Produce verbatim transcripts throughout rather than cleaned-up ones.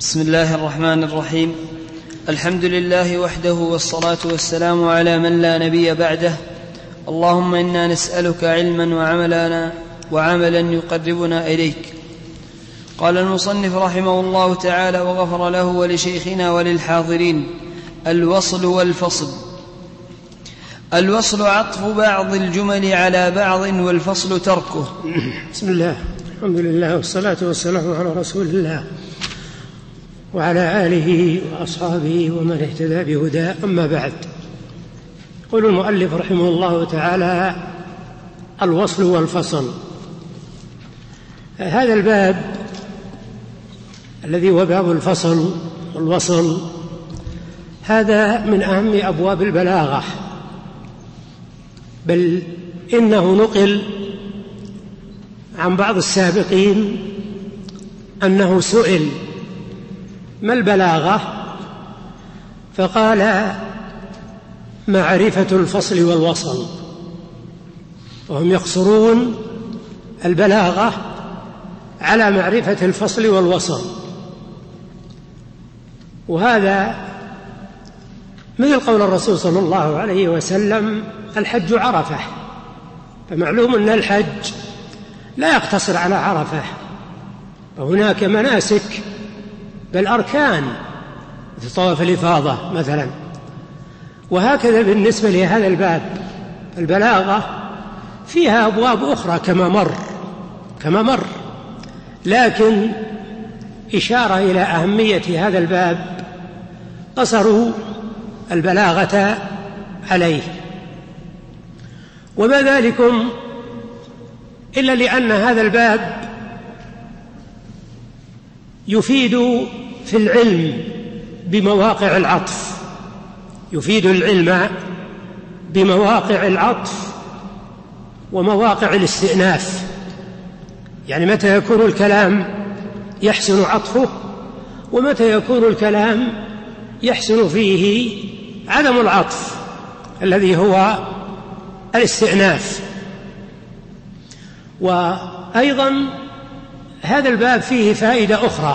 بسم الله الرحمن الرحيم. الحمد لله وحده والصلاة والسلام على من لا نبي بعده. اللهم إنا نسألك علما وعملا وعملا يقربنا إليك. قال المصنف رحمه الله تعالى وغفر له ولشيخنا وللحاضرين: الوصل والفصل. الوصل عطف بعض الجمل على بعض، والفصل تركه. بسم الله، الحمد لله والصلاة والسلام على رسول الله وعلى آله وأصحابه ومن اهتدى بهداه، أما بعد. يقول المؤلف رحمه الله تعالى: الوصل والفصل. هذا الباب الذي هو باب الفصل والوصل هذا من أهم أبواب البلاغة، بل إنه نقل عن بعض السابقين أنه سئل: ما البلاغة؟ فقال: معرفة الفصل والوصل. وهم يقصرون البلاغة على معرفة الفصل والوصل، وهذا مثل قول الرسول صلى الله عليه وسلم: الحج عرفة. فمعلوم أن الحج لا يقتصر على عرفة، وهناك مناسك بل أركان مثل طواف الإفاضة مثلا. وهكذا بالنسبة لهذا الباب البلاغة فيها أبواب أخرى كما مر كما مر لكن إشارة إلى أهمية هذا الباب قصروا البلاغة عليه. وما ذلكم إلا لأن هذا الباب يفيد في العلم بمواقع العطف، يفيد العلم بمواقع العطف ومواقع الاستئناف. يعني متى يكون الكلام يحسن عطفه، ومتى يكون الكلام يحسن فيه عدم العطف الذي هو الاستئناف. وأيضا هذا الباب فيه فائدة أخرى،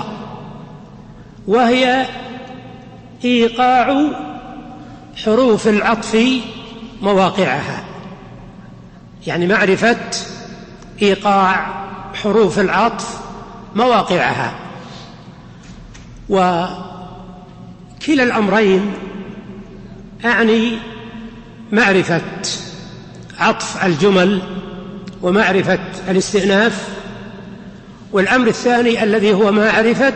وهي إيقاع حروف العطف مواقعها، يعني معرفة إيقاع حروف العطف مواقعها. وكلا الأمرين أعني معرفة عطف الجمل ومعرفة الاستئناف، والأمر الثاني الذي هو معرفة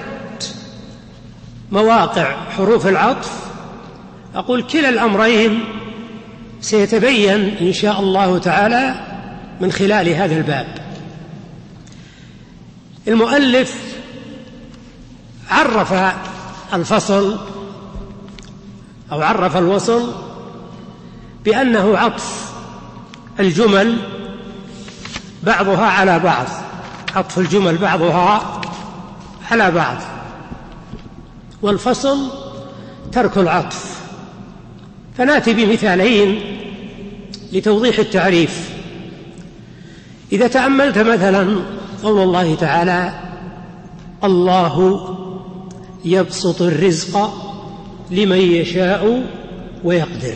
مواقع حروف العطف. أقول كلا الأمرين سيتبين إن شاء الله تعالى من خلال هذا الباب. المؤلف عرف الفصل أو عرف الوصل بأنه عطف الجمل بعضها على بعض، عطف الجمل بعضها على بعض، والفصل ترك العطف. فنأتي بمثالين لتوضيح التعريف. إذا تأملت مثلا قول الله تعالى: الله يبسط الرزق لمن يشاء ويقدر،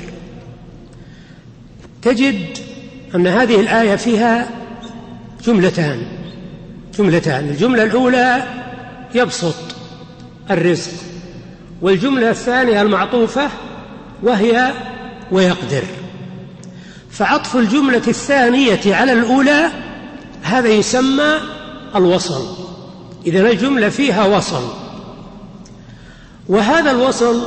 تجد أن هذه الآية فيها جملتان جملتان الجملة الأولى يبسط الرزق، والجملة الثانية المعطوفة وهي ويقدر. فعطف الجملة الثانية على الأولى هذا يسمى الوصل. إذن الجملة فيها وصل، وهذا الوصل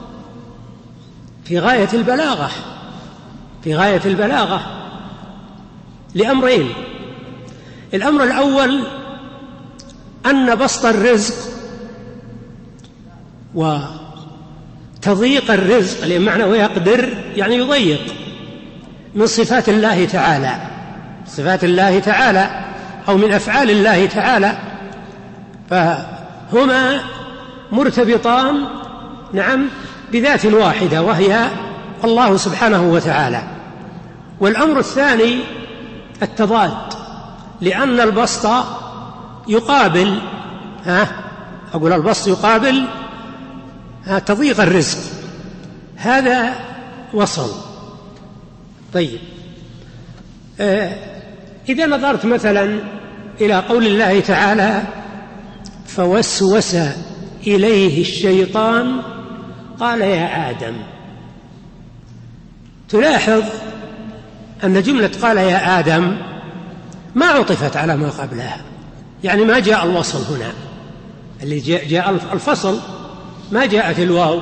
في غاية البلاغة في غاية البلاغة لأمرين. الأمر الأول أن بسط الرزق وتضييق الرزق، لأن معنى ويقدر يعني يضيق، من صفات الله تعالى صفات الله تعالى أو من أفعال الله تعالى، فهما مرتبطان نعم بذات واحدة وهي الله سبحانه وتعالى. والأمر الثاني التضاد، لأن البسط يقابل ها أقول البسط يقابل تضييق الرزق، هذا وصل. طيب إذا نظرت مثلا إلى قول الله تعالى فوسوس إليه الشيطان قال يا آدم، تلاحظ أن جملة قال يا آدم ما عطفت على ما قبلها، يعني ما جاء الوصل هنا، اللي جاء, جاء الفصل، ما جاءت الواو.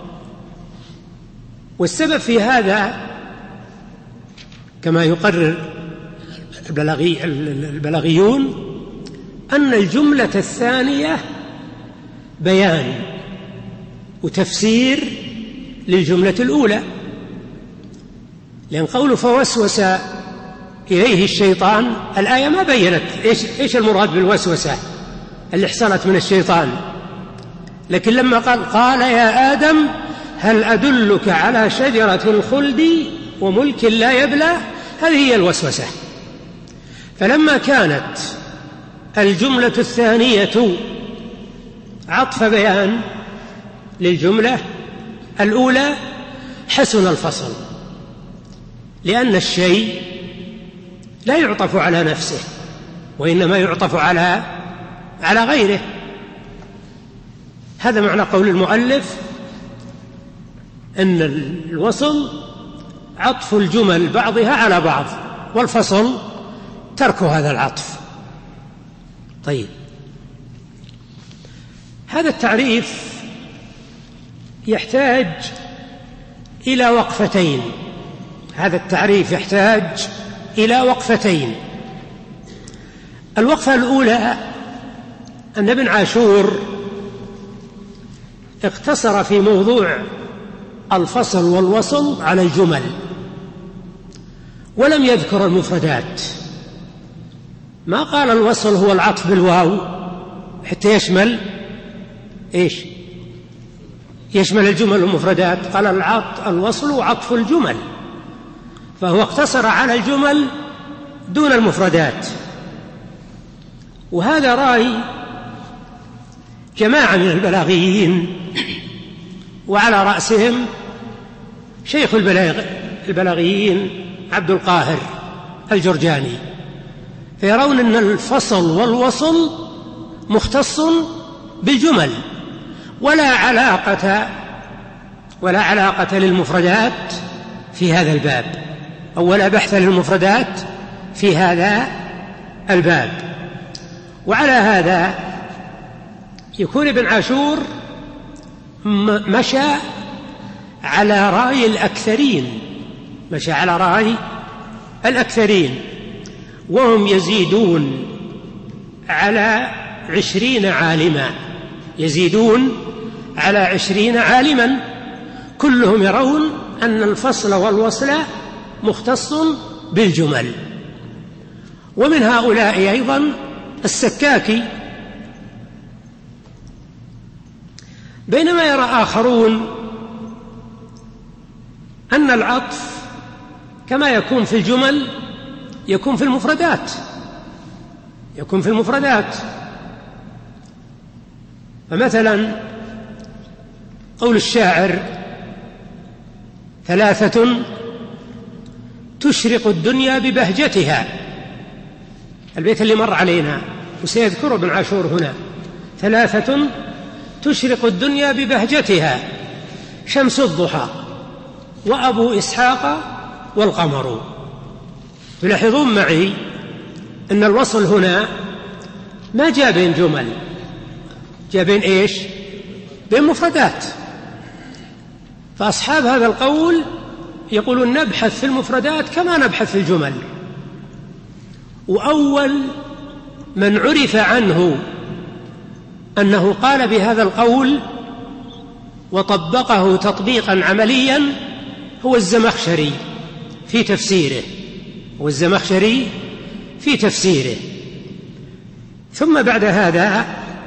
والسبب في هذا كما يقرر البلاغي البلاغيون أن الجملة الثانية بيان وتفسير للجملة الأولى، لأن قوله فوسوس إليه الشيطان الآية ما بيّنت إيش, إيش المراد بالوسوسة اللي حصلت من الشيطان، لكن لما قال قال يا آدم هل أدلك على شجرة الخلد وملك لا يبلى، هذه هي الوسوسة. فلما كانت الجملة الثانية عطف بيان للجملة الأولى حسن الفصل، لأن الشيء لا يعطف على نفسه وإنما يعطف على على غيره. هذا معنى قول المؤلف أن الوصل عطف الجمل بعضها على بعض، والفصل ترك هذا العطف. طيب هذا التعريف يحتاج إلى وقفتين، هذا التعريف يحتاج إلى وقفتين. الوقفة الأولى أن ابن عاشور اقتصر في موضوع الفصل والوصل على الجمل ولم يذكر المفردات، ما قال الوصل هو العطف بالواو حتى يشمل إيش؟ يشمل الجمل والمفردات، قال العطف الوصل عطف الجمل، فهو اقتصر على الجمل دون المفردات. وهذا رأي جماعة من البلاغيين، وعلى رأسهم شيخ البلاغ البلاغيين عبد القاهر الجرجاني، فيرون أن الفصل والوصل مختص بالجمل ولا علاقة ولا علاقة للمفردات في هذا الباب، أو ولا بحث للمفردات في هذا الباب. وعلى هذا يكون ابن عاشور مشى على رأي الأكثرين، مشى على رأي الأكثرين، وهم يزيدون على عشرين عالما، يزيدون على عشرين عالما، كلهم يرون أن الفصل والوصل مختص بالجمل. ومن هؤلاء أيضا السكاكي، بينما يرى آخرون أن العطف كما يكون في الجمل يكون في المفردات، يكون في المفردات. فمثلا قول الشاعر ثلاثة تشرق الدنيا ببهجتها، البيت اللي مر علينا وسيذكره ابن عاشور هنا، ثلاثة تشرق الدنيا ببهجتها شمس الضحى وأبو إسحاق والقمر. تلاحظون معي أن الوصل هنا ما جاء بين جمل، جاء بين إيش؟ بين مفردات. فأصحاب هذا القول يقولون نبحث في المفردات كما نبحث في الجمل. وأول من عرف عنه أنه قال بهذا القول وطبقه تطبيقا عمليا هو الزمخشري في تفسيره، هو الزمخشري في تفسيره. ثم بعد هذا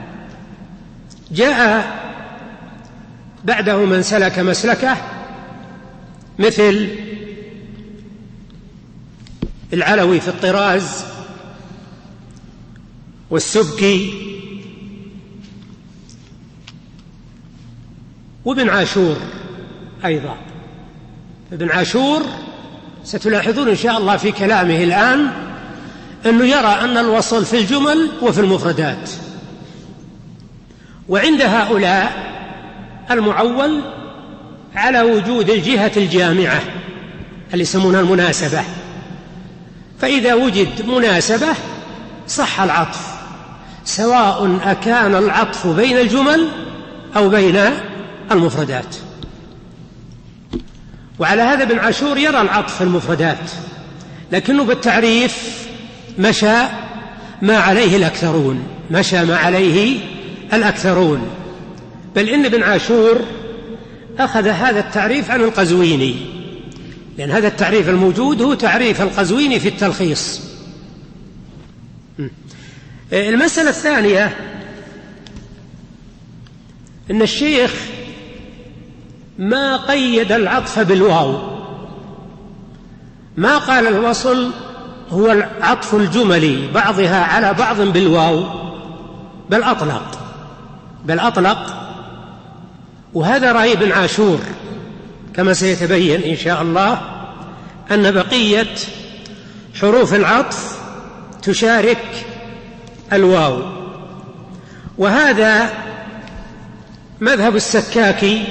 جاء بعده من سلك مسلكه مثل العلوي في الطراز والسبكي وابن عاشور أيضا. ابن عاشور ستلاحظون إن شاء الله في كلامه الآن أنه يرى أن الوصل في الجمل وفي المفردات، وعند هؤلاء المعول على وجود الجهة الجامعة اللي يسمونها المناسبة، فإذا وجد مناسبة صح العطف، سواء أكان العطف بين الجمل أو بين المفردات. وعلى هذا ابن عاشور يرى العطف في المفردات، لكنه بالتعريف مشى ما عليه الأكثرون، مشى ما عليه الأكثرون، بل إن ابن عاشور أخذ هذا التعريف عن القزويني، لأن هذا التعريف الموجود هو تعريف القزويني في التلخيص. المسألة الثانية أن الشيخ ما قيد العطف بالواو، ما قال الوصل هو العطف الجملي بعضها على بعض بالواو، بل أطلق بل أطلق وهذا رأي ابن عاشور، كما سيتبين إن شاء الله أن بقية حروف العطف تشارك الواو. وهذا مذهب السكاكي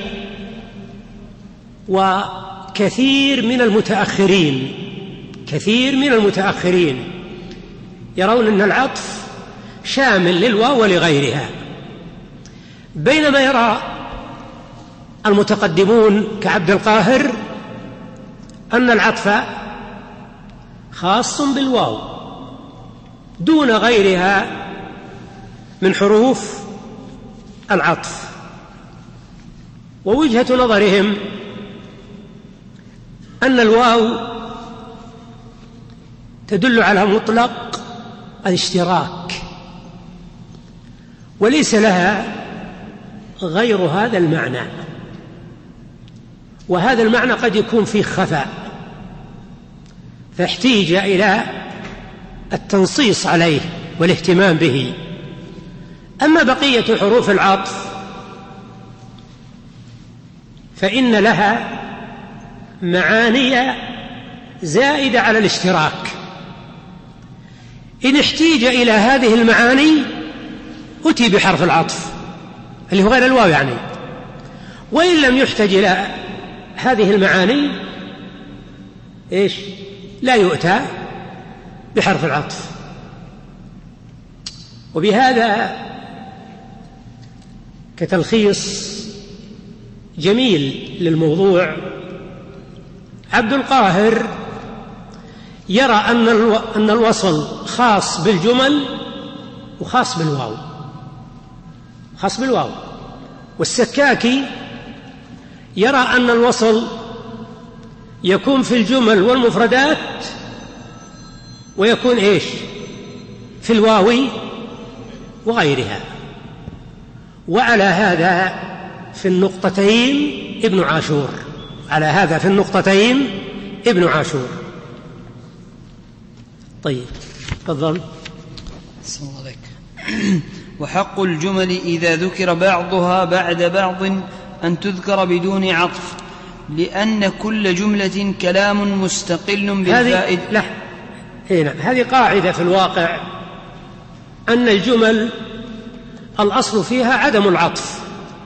وكثير من المتأخرين، كثير من المتأخرين يرون أن العطف شامل للواو ولغيرها، بينما يرى المتقدمون كعبد القاهر أن العطف خاص بالواو دون غيرها من حروف العطف. ووجهة نظرهم أن الواو تدل على مطلق الاشتراك وليس لها غير هذا المعنى، وهذا المعنى قد يكون فيه خفاء، فاحتيج إلى التنصيص عليه والاهتمام به. أما بقية حروف العطف فإن لها معاني زائدة على الاشتراك، إن احتيج إلى هذه المعاني أتي بحرف العطف اللي هو غير الواو يعني، وإن لم يحتج إلى هذه المعاني إيش لا يؤتى بحرف العطف. وبهذا كتلخيص جميل للموضوع، عبد القاهر يرى أن أن الوصل خاص بالجمل وخاص بالواو، خاص بالواو. والسكاكي يرى أن الوصل يكون في الجمل والمفردات ويكون إيش في الواو وغيرها. وعلى هذا في النقطتين ابن عاشور، على هذا في النقطتين ابن عاشور. طيب تفضل. بسم الله عليك. وحق الجمل إذا ذكر بعضها بعد بعض أن تذكر بدون عطف، لأن كل جملة كلام مستقل بالفائدة. لا هنا هذه قاعدة في الواقع، أن الجمل الأصل فيها عدم العطف،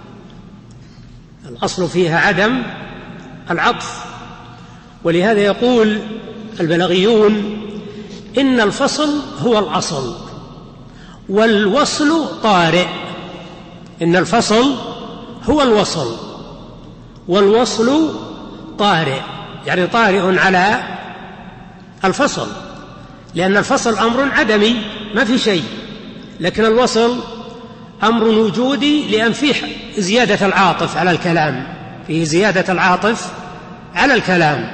الأصل فيها عدم العطف. ولهذا يقول البلاغيون إن الفصل هو الأصل والوصل طارئ. إن الفصل هو الوصل والوصل طارئ، يعني طارئ على الفصل، لأن الفصل أمر عدمي ما في شيء، لكن الوصل أمر وجودي، لأن فيه زيادة العاطف على الكلام، فيه زيادة العاطف على الكلام.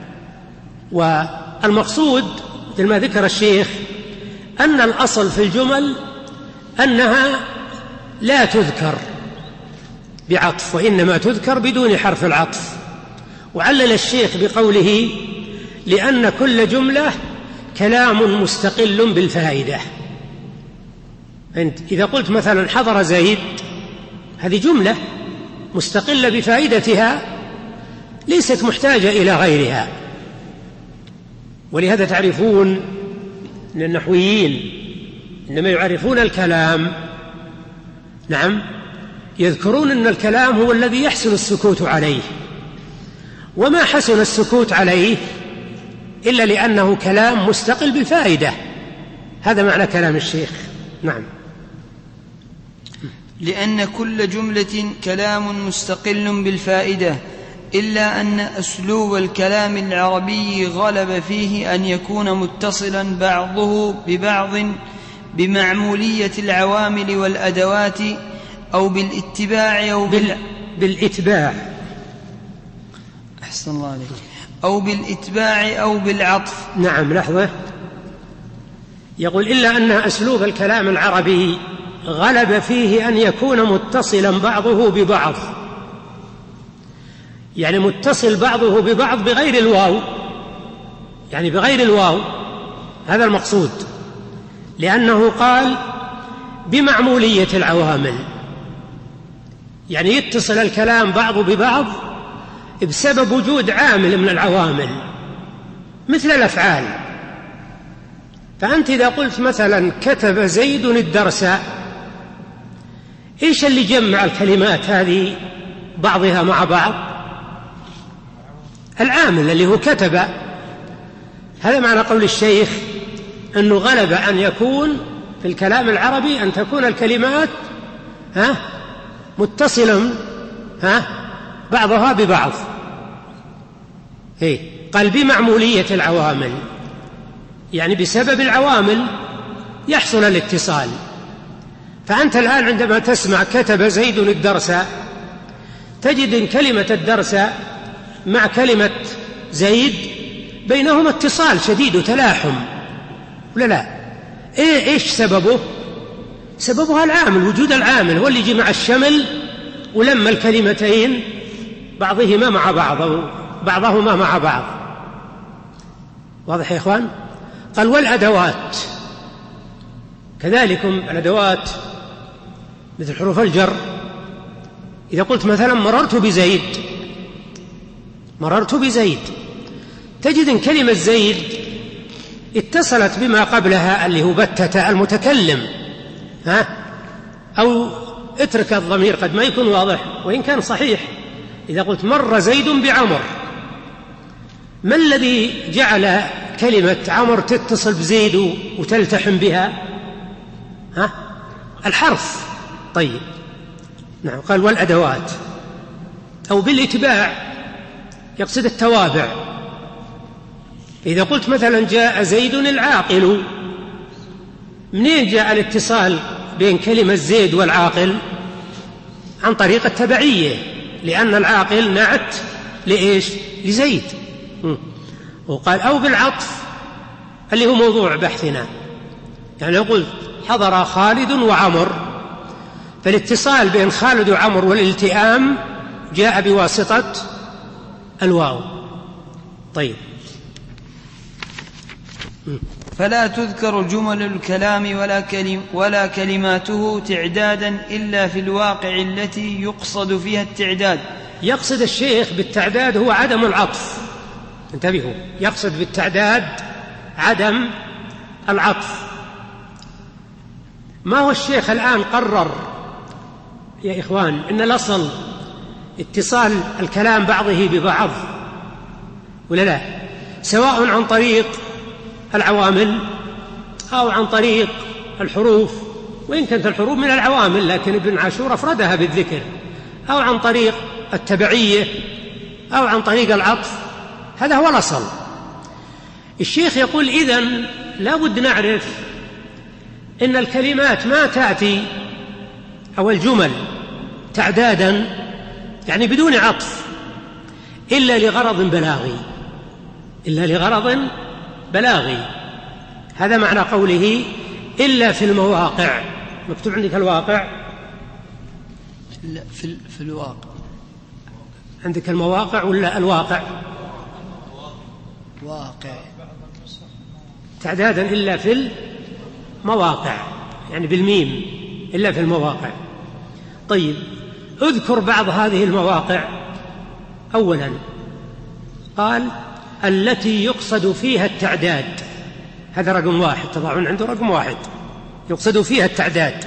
والمقصود مثل ما ذكر الشيخ أن الأصل في الجمل أنها لا تذكر بعطف، وإنما تذكر بدون حرف العطف. وعلل الشيخ بقوله لأن كل جملة كلام مستقل بالفائدة. أنت إذا قلت مثلا حضر زيد، هذه جملة مستقلة بفائدتها ليست محتاجة إلى غيرها. ولهذا تعرفون أن النحويين إنما يعرفون الكلام نعم يذكرون أن الكلام هو الذي يحسن السكوت عليه، وما حسن السكوت عليه إلا لأنه كلام مستقل بفائدة. هذا معنى كلام الشيخ. نعم. لأن كل جملة كلام مستقل بالفائدة، إلا أن أسلوب الكلام العربي غلب فيه أن يكون متصلا بعضه ببعض بمعمولية العوامل والأدوات أو بالاتباع أو بال... بالإتباع أحسن الله عليك أو بالإتباع أو بالعطف. نعم. لحظة، يقول إلا أن أسلوب الكلام العربي غلب فيه أن يكون متصلا بعضه ببعض، يعني متصل بعضه ببعض بغير الواو، يعني بغير الواو، هذا المقصود، لأنه قال بمعمولية العوامل، يعني يتصل الكلام بعضه ببعض بسبب وجود عامل من العوامل مثل الأفعال. فأنت إذا قلت مثلا كتب زيد الدرس، إيش اللي جمع الكلمات هذه بعضها مع بعض؟ العامل اللي هو كتب. هذا معنى قول الشيخ أنه غلب أن يكون في الكلام العربي أن تكون الكلمات ها متصلا ها بعضها ببعض. هي قال بمعمولية العوامل، يعني بسبب العوامل يحصل الاتصال. فأنت الآن عندما تسمع كتب زيد الدرس تجد إن كلمة الدرس مع كلمة زيد بينهما اتصال شديد وتلاحم، ولا لا؟ إيه إيش سببه؟ سببها العامل، وجود العامل هو اللي جمع الشمل ولما الكلمتين بعضهما مع بعض أو بعضهما مع بعض. واضح يا إخوان؟ قال والأدوات كذلك، الأدوات مثل حروف الجر. إذا قلت مثلا مررت بزيد، مررت بزيد، تجد إن كلمة زيد اتصلت بما قبلها اللي هو بتة المتكلم، ها؟ أو اترك الضمير قد ما يكون واضح وإن كان صحيح. إذا قلت مر زيد بعمر، ما الذي جعل كلمة عمر تتصل بزيد وتلتحم بها؟ ها؟ الحرف. طيب نعم. قال والأدوات أو بالإتباع، يقصد التوابع. إذا قلت مثلا جاء زيد العاقل، منين جاء الاتصال بين كلمة زيد والعاقل؟ عن طريق التبعية، لأن العاقل نعت لإيش؟ لزيد. وقال أو بالعطف اللي هو موضوع بحثنا، يعني يقول حضر خالد وعمر، فالاتصال بين خالد وعمر والالتئام جاء بواسطة الواو. طيب. فلا تذكر جمل الكلام ولا, كلم ولا كلماته تعدادا إلا في الواقع التي يقصد فيها التعداد. يقصد الشيخ بالتعداد هو عدم العطف، انتبهوا، يقصد بالتعداد عدم العطف. ما هو الشيخ الآن قرر يا إخوان إن الأصل اتصال الكلام بعضه ببعض ولا لا، سواء عن طريق العوامل أو عن طريق الحروف، وإن كانت الحروف من العوامل لكن ابن عاشور أفردها بالذكر، أو عن طريق التبعية أو عن طريق العطف. هذا هو الأصل. الشيخ يقول إذن لا بد نعرف إن الكلمات ما تأتي أو الجمل تعدادا يعني بدون عطف إلا لغرض بلاغي، إلا لغرض بلاغي. هذا معنى قوله إلا في المواقع. مكتوب عندك الواقع؟ لا، في, في الواقع. عندك المواقع ولا الواقع؟ واقع. تعدادا إلا في المواقع، يعني بالميم، إلا في المواقع. طيب اذكر بعض هذه المواقع. أولا قال التي يقصد فيها التعداد، هذا رقم واحد، تضعون عنده رقم واحد، يقصد فيها التعداد.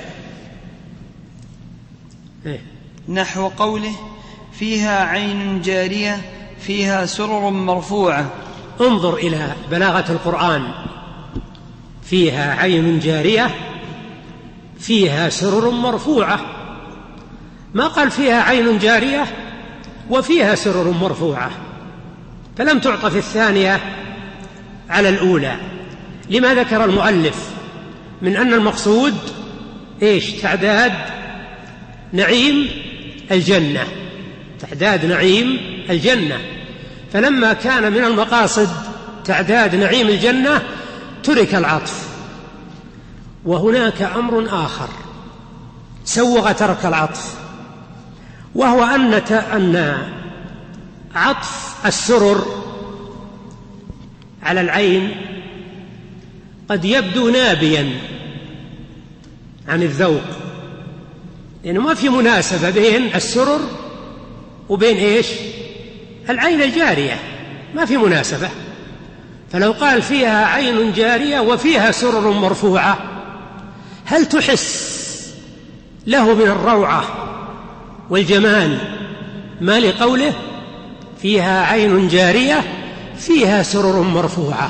إيه؟ نحو قوله فيها عين جارية فيها سرر مرفوعة. انظر إلى بلاغة القرآن، فيها عين جارية فيها سرر مرفوعة، ما قال فيها عين جارية وفيها سرر مرفوعة، فلم تعطف الثانية على الأولى. لما ذكر المؤلف من أن المقصود إيش؟ تعداد نعيم الجنة، تعداد نعيم الجنة، فلما كان من المقاصد تعداد نعيم الجنة ترك العطف. وهناك أمر آخر سوغ ترك العطف، وهو أن أن عطف السرر على العين قد يبدو نابيا عن الذوق، لأنه ما في مناسبة بين السرر وبين إيش؟ العين الجارية، ما في مناسبة. فلو قال فيها عين جارية وفيها سرر مرفوعة، هل تحس له من الروعة والجمال ما لقوله فيها عين جارية فيها سرر مرفوعة؟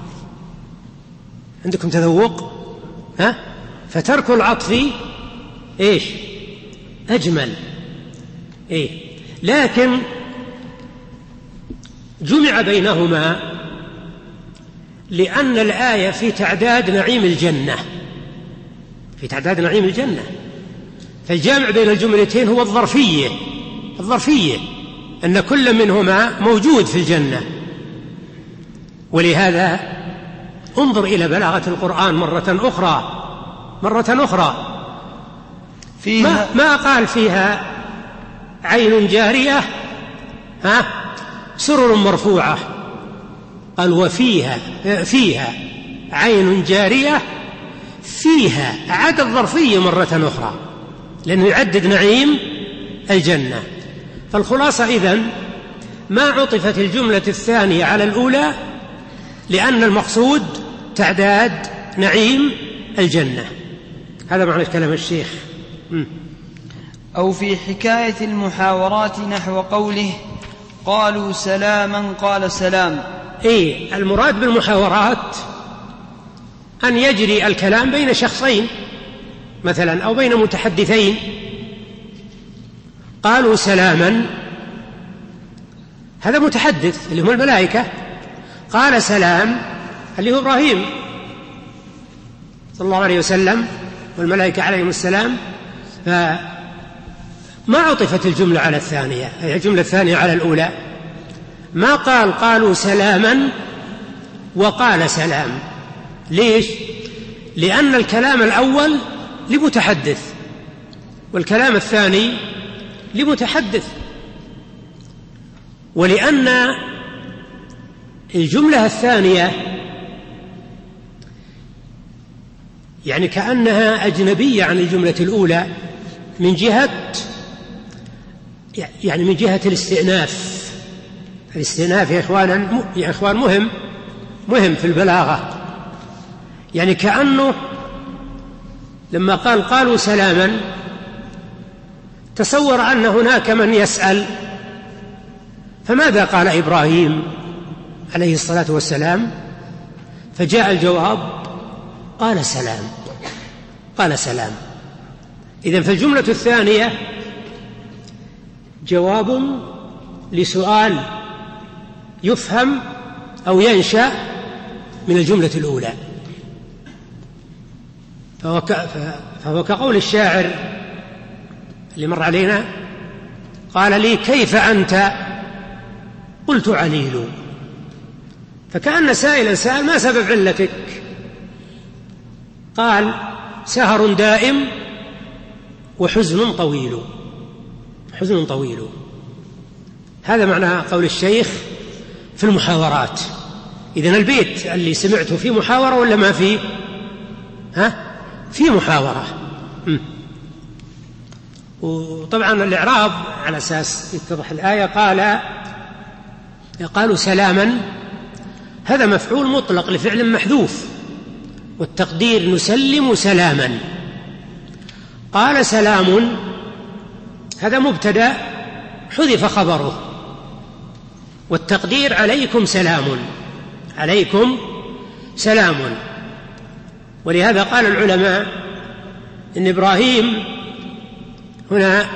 عندكم تذوق؟ ها؟ فترك العطف إيش؟ أجمل. إيه؟ لكن جمع بينهما لأن الآية في تعداد نعيم الجنة، في تعداد نعيم الجنة، فالجامع بين الجملتين هو الظرفية، الظرفية أن كل منهما موجود في الجنة. ولهذا انظر إلى بلاغة القرآن مرة أخرى مرة أخرى فيها ما, ما قال فيها عين جارية ها سرر مرفوعة، قال وفيها فيها عين جارية فيها، عاد الظرفية مرة أخرى لأنه يعدد نعيم الجنة. فالخلاصة إذن ما عطفت الجملة الثانية على الأولى لأن المقصود تعداد نعيم الجنة. هذا معنى كلام الشيخ. م. أو في حكاية المحاورات نحو قوله قالوا سلاما قال سلام. إيه المراد بالمحاورات أن يجري الكلام بين شخصين مثلا أو بين متحدثين. قالوا سلاما، هذا متحدث اللي هم الملائكة، قال سلام اللي هو إبراهيم صلى الله عليه وسلم والملائكة عليهم السلام. فما عطفت الجملة على الثانية، هي الجملة الثانية على الأولى، ما قال قالوا سلاما وقال سلام. ليش؟ لأن الكلام الأول لمتحدث والكلام الثاني لمتحدث، ولأن الجملة الثانية يعني كأنها أجنبية عن الجملة الأولى من جهة يعني من جهة الاستئناف. الاستئناف يا إخوان يا إخوان مهم مهم في البلاغة. يعني كأنه لما قال قالوا سلاما تصور أن هناك من يسأل، فماذا قال إبراهيم عليه الصلاة والسلام؟ فجاء الجواب قال سلام، قال سلام. إذن فالجملة الثانية جواب لسؤال يفهم أو ينشأ من الجملة الأولى. فهو, ك... فهو كقول الشاعر اللي مر علينا قال لي كيف أنت؟ قلت عليل. فكأن سائلا سأل ما سبب علتك؟ قال سهر دائم وحزن طويل، حزن طويل. هذا معنى قول الشيخ في المحاورات. إذن البيت اللي سمعته في محاورة ولا ما فيه؟ ها؟ في محاورة. م. وطبعا الإعراب على أساس يتضح الآية قال قالوا سلاما، هذا مفعول مطلق لفعل محذوف، والتقدير نسلم سلاما. قال سلام هذا مبتدأ حذف خبره، والتقدير عليكم سلام، عليكم سلام. ولهذا قال العلماء إن إبراهيم هنا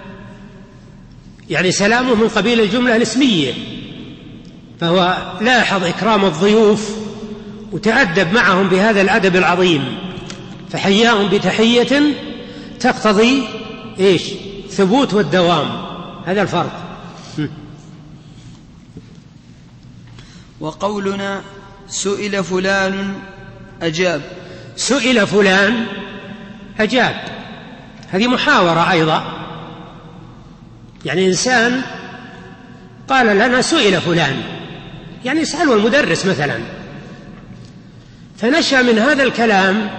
يعني سلامه من قبيل الجملة الاسمية، فهو لاحظ إكرام الضيوف وتأدب معهم بهذا الأدب العظيم، فحياهم بتحية تقتضي إيش؟ ثبوت والدوام. هذا الفرق. وقولنا سئل فلان أجاب، سئل فلان أجاب، هذه محاورة أيضا، يعني إنسان قال لنا سئل فلان، يعني يسأله المدرس مثلا، فنشأ من هذا الكلام،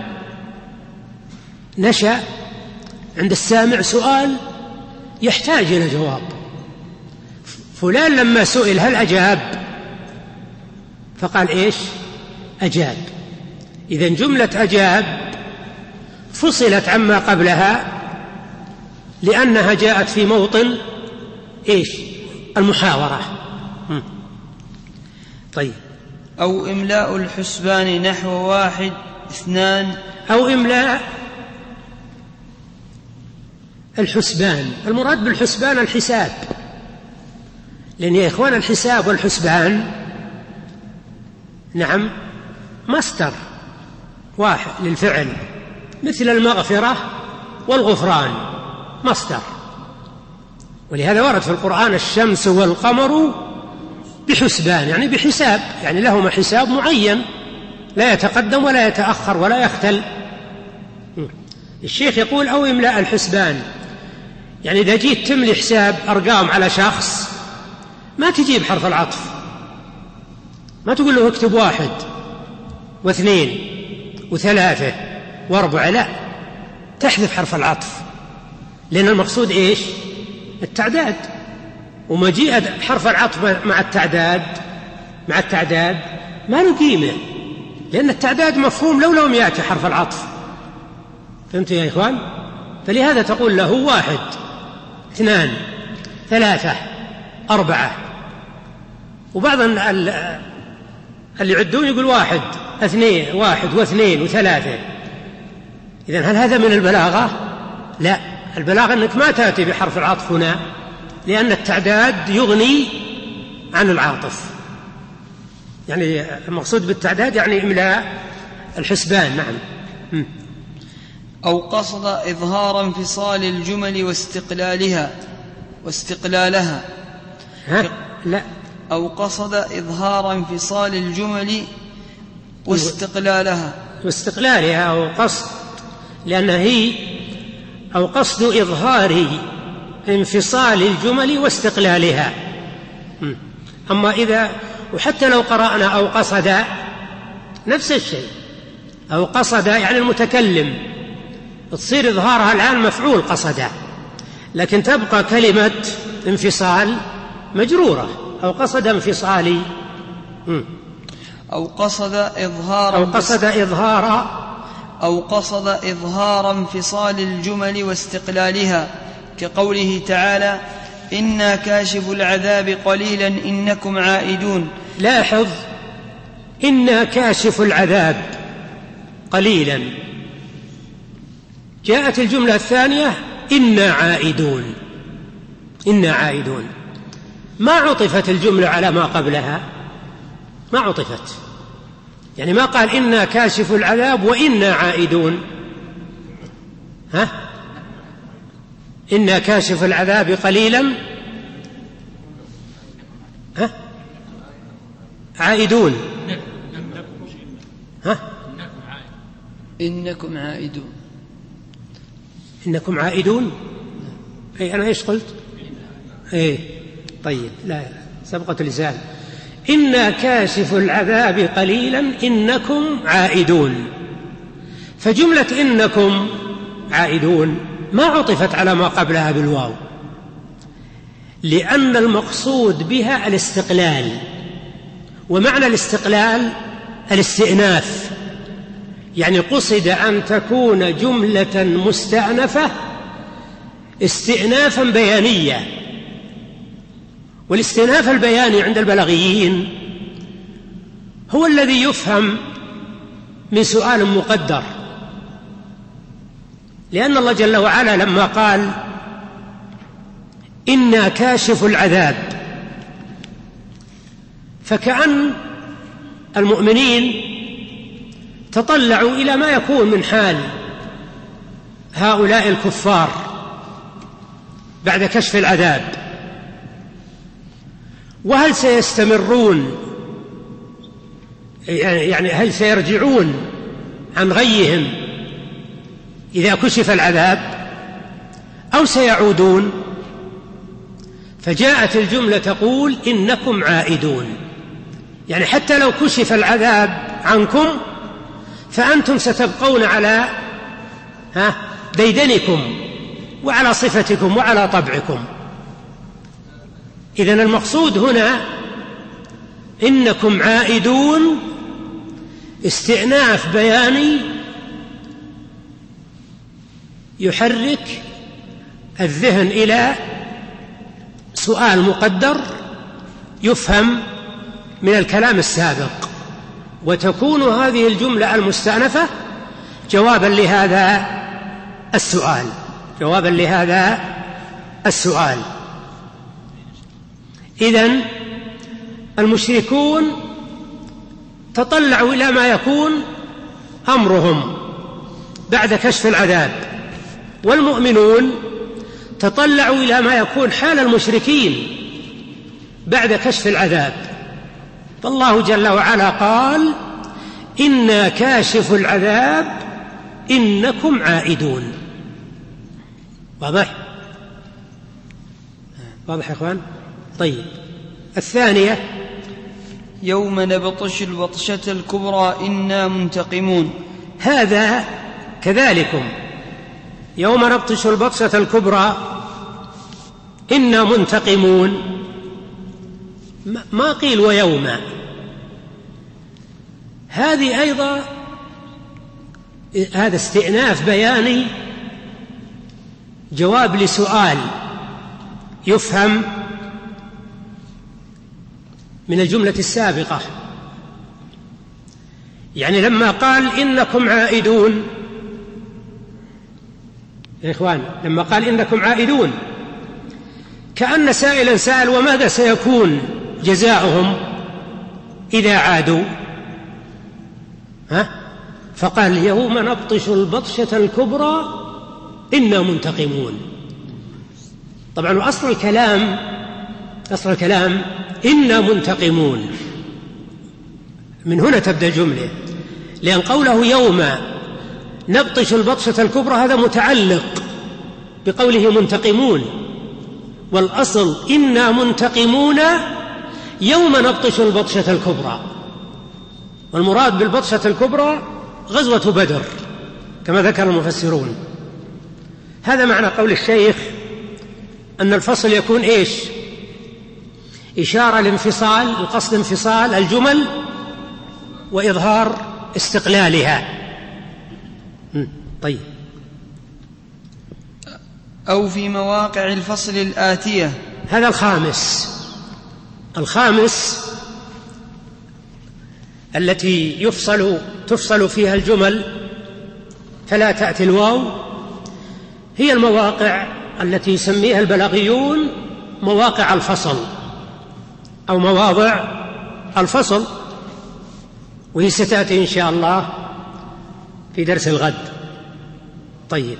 نشأ عند السامع سؤال يحتاج إلى جواب. فلان لما سئل هل أجاب؟ فقال إيش؟ أجاب. إذن جملة أجاب فصلت عما قبلها لأنها جاءت في موطن إيش؟ المحاورة. طيب. أو إملاء الحسبان نحو واحد اثنان، أو إملاء الحسبان، المراد بالحسبان الحساب، لأن يا إخوان الحساب والحسبان نعم مصدر واحد للفعل، مثل المغفرة والغفران مصدر. ولهذا ورد في القرآن الشمس والقمر بحسبان، يعني بحساب، يعني لهما حساب معين لا يتقدم ولا يتأخر ولا يختل. الشيخ يقول أو إملاء الحسبان، يعني إذا جيت تملي حساب أرقام على شخص ما تجيب حرف العطف، ما تقول له اكتب واحد واثنين وثلاثة واربعة، لا، تحذف حرف العطف، لأن المقصود إيش؟ التعداد. ومجيء حرف العطف مع التعداد مع التعداد ما له قيمة، لأن التعداد مفهوم لو لم يأتي حرف العطف. فهمتوا يا إخوان؟ فلهذا تقول له واحد اثنان ثلاثة أربعة، وبعض اللي يعدون يقول واحد اثنين واحد واثنين وثلاثة. إذن هل هذا من البلاغة؟ لا، البلاغة أنك ما تأتي بحرف العطف هنا، لأن التعداد يغني عن العاطف. يعني المقصود بالتعداد يعني إملاء الحسبان. نعم. م. أو قصد إظهار انفصال الجمل واستقلالها واستقلالها ها؟ لا، أو قصد إظهار انفصال الجمل واستقلالها واستقلالها أو قصد، لأن هي أو قصد إظهار انفصال الجمل واستقلالها. أما إذا وحتى لو قرأنا أو قصد نفس الشيء، أو قصد يعني المتكلم تصير إظهارها الآن مفعول قصد، لكن تبقى كلمة انفصال مجرورة. أو قصد انفصالي أو قصد إظهار أو قصد إظهار أو قصد إظهار انفصال الجمل واستقلالها، كقوله تعالى إنا كاشف العذاب قليلا إنكم عائدون. لاحظ إنا كاشف العذاب قليلا، جاءت الجملة الثانية إنا عائدون، إنا عائدون، ما عطفت الجملة على ما قبلها، ما عطفت، يعني ما قال إنا كاشف العذاب وإنا عائدون. ها؟ إنا كاشف العذاب قليلا ها؟ عائدون. ها؟ إنكم عائدون. إنكم عائدون. أي أنا إيش قلت؟ إيه طيب، لا سبقة لسان. إنا كاشف العذاب قليلا إنكم عائدون، فجملة إنكم عائدون ما عطفت على ما قبلها بالواو، لأن المقصود بها الاستقلال، ومعنى الاستقلال الاستئناف، يعني قصد أن تكون جملة مستأنفة استئنافا بيانيا. والاستئناف البياني عند البلاغيين هو الذي يفهم من سؤال مقدر، لأن الله جل وعلا لما قال إنا كاشف العذاب، فكأن المؤمنين تطلعوا إلى ما يكون من حال هؤلاء الكفار بعد كشف العذاب، وهل سيستمرون، يعني هل سيرجعون عن غيهم إذا كشف العذاب أو سيعودون؟ فجاءت الجملة تقول إنكم عائدون، يعني حتى لو كشف العذاب عنكم فأنتم ستبقون على ها ديدنكم وعلى صفتكم وعلى طبعكم. إذن المقصود هنا إنكم عائدون استئناف بياني يحرك الذهن إلى سؤال مقدر يفهم من الكلام السابق، وتكون هذه الجملة المستأنفة جوابا لهذا السؤال جوابا لهذا السؤال. إذن المشركون تطلعوا إلى ما يكون أمرهم بعد كشف العذاب، والمؤمنون تطلعوا إلى ما يكون حال المشركين بعد كشف العذاب. فالله جل وعلا قال إنا كاشف العذاب إنكم عائدون. واضح؟ واضح يا إخوان؟ طيب، الثانية يوم نبطش البطشة الكبرى إنا منتقمون. هذا كذلكم، يوم نبطش البطشة الكبرى إنا منتقمون، ما قيل ويوم. هذه أيضا هذا استئناف بياني جواب لسؤال يفهم من الجملة السابقة. يعني لما قال إنكم عائدون يا إخوان، لما قال إنكم عائدون كأن سائلا سأل وماذا سيكون جزاؤهم إذا عادوا؟ ها؟ فقال يوم نبطش البطشة الكبرى إنا منتقمون. طبعا أصل الكلام أصل الكلام إنا منتقمون، من هنا تبدأ الجملة، لأن قوله يوم نبطش البطشة الكبرى هذا متعلق بقوله منتقمون، والأصل إنا منتقمون يوم نبطش البطشة الكبرى، والمراد بالبطشة الكبرى غزوة بدر كما ذكر المفسرون. هذا معنى قول الشيخ أن الفصل يكون إيش؟ إشارة لانفصال، القصد انفصال الجمل وإظهار استقلالها. طيب، أو في مواقع الفصل الآتية. هذا الخامس الخامس التي يفصل تفصل فيها الجمل فلا تأتي الواو، هي المواقع التي يسميها البلاغيون مواقع الفصل أو مواضع الفصل، وهي ستأتي إن شاء الله في درس الغد. طيب،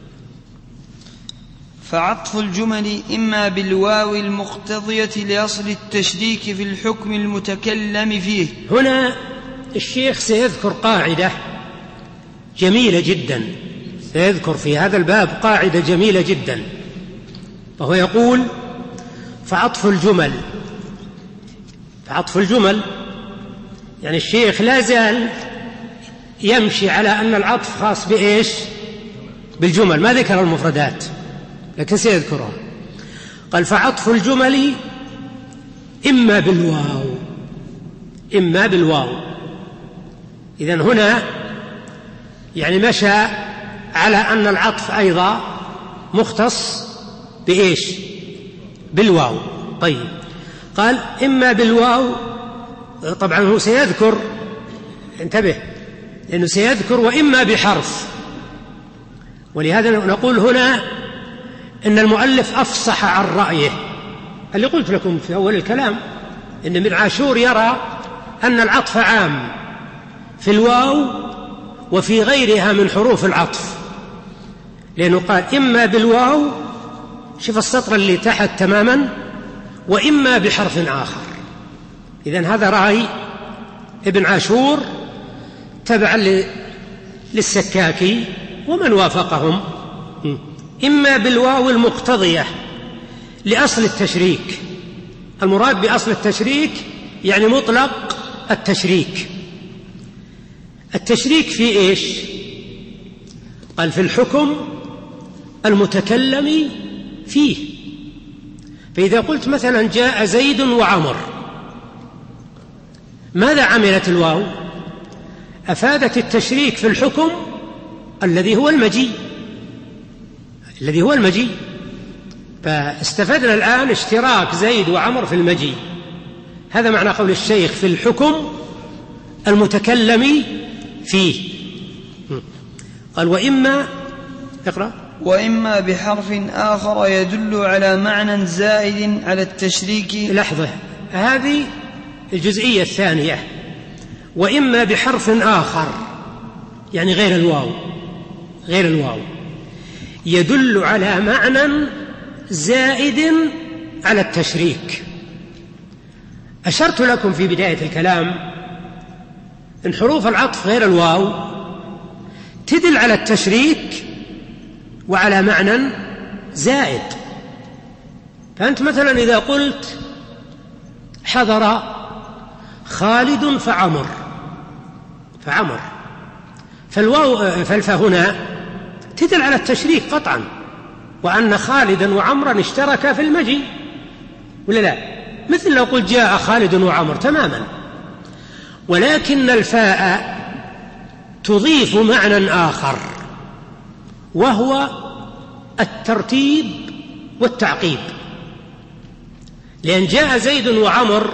فعطف الجمل إما بالواو المقتضية لأصل التشريك في الحكم المتكلم فيه. هنا الشيخ سيذكر قاعدة جميلة جدا، سيذكر في هذا الباب قاعدة جميلة جدا، فهو يقول فعطف الجمل فعطف الجمل يعني الشيخ لا زال يمشي على أن العطف خاص بإيش؟ بالجمل، ما ذكر المفردات لكن سيذكرها. قال فعطف الجمل إما بالواو إما بالواو. إذن هنا يعني مشى على أن العطف أيضا مختص بإيش؟ بالواو. طيب قال إما بالواو، طبعا هو سيذكر، انتبه لأنه سيذكر وإما بحرف، ولهذا نقول هنا إن المؤلف أفصح عن رأيه اللي قلت لكم في أول الكلام، إن ابن عاشور يرى أن العطف عام في الواو وفي غيرها من حروف العطف، لأنه قال إما بالواو، شوف السطر اللي تحت تماما، وإما بحرف آخر. إذن هذا رأي ابن عاشور تبعا للسكاكي ومن وافقهم. إما بالواو المقتضية لأصل التشريك. المراد بأصل التشريك يعني مطلق التشريك. التشريك في إيش؟ قال في الحكم المتكلم فيه. فإذا قلت مثلا جاء زيد وعمر، ماذا عملت الواو؟ أفادت التشريك في الحكم الذي هو المجيء الذي هو المجيء فاستفدنا الآن اشتراك زيد وعمر في المجيء. هذا معنى قول الشيخ في الحكم المتكلم فيه. قال وإما اقرأ وإما بحرف آخر يدل على معنى زائد على التشريك. لحظة، هذه الجزئية الثانية. وإما بحرف آخر يعني غير الواو غير الواو يدل على معنى زائد على التشريك. أشرت لكم في بداية الكلام إن حروف العطف غير الواو تدل على التشريك وعلى معنى زائد. فأنت مثلا إذا قلت حضر خالد فعمر فعمر فالواو فالفاء هنا تدل على التشريك قطعا، وأن خالدا وعمرا اشتركا في المجيء، ولا لا؟ مثل لو قلت جاء خالد وعمر تماما. ولكن الفاء تضيف معنى آخر وهو الترتيب والتعقيب. لأن جاء زيد وعمر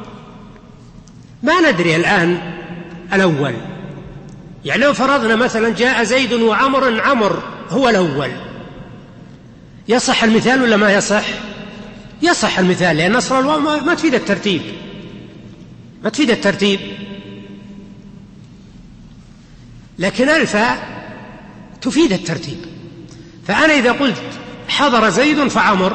ما ندري الآن الأول، يعني لو فرضنا مثلا جاء زيد وعمر عمر هو الأول، يصح المثال ولا ما يصح؟ يصح المثال، لأن نصر الواو ما تفيد الترتيب ما تفيد الترتيب لكن الفاء تفيد الترتيب. فأنا إذا قلت حضر زيد فعمر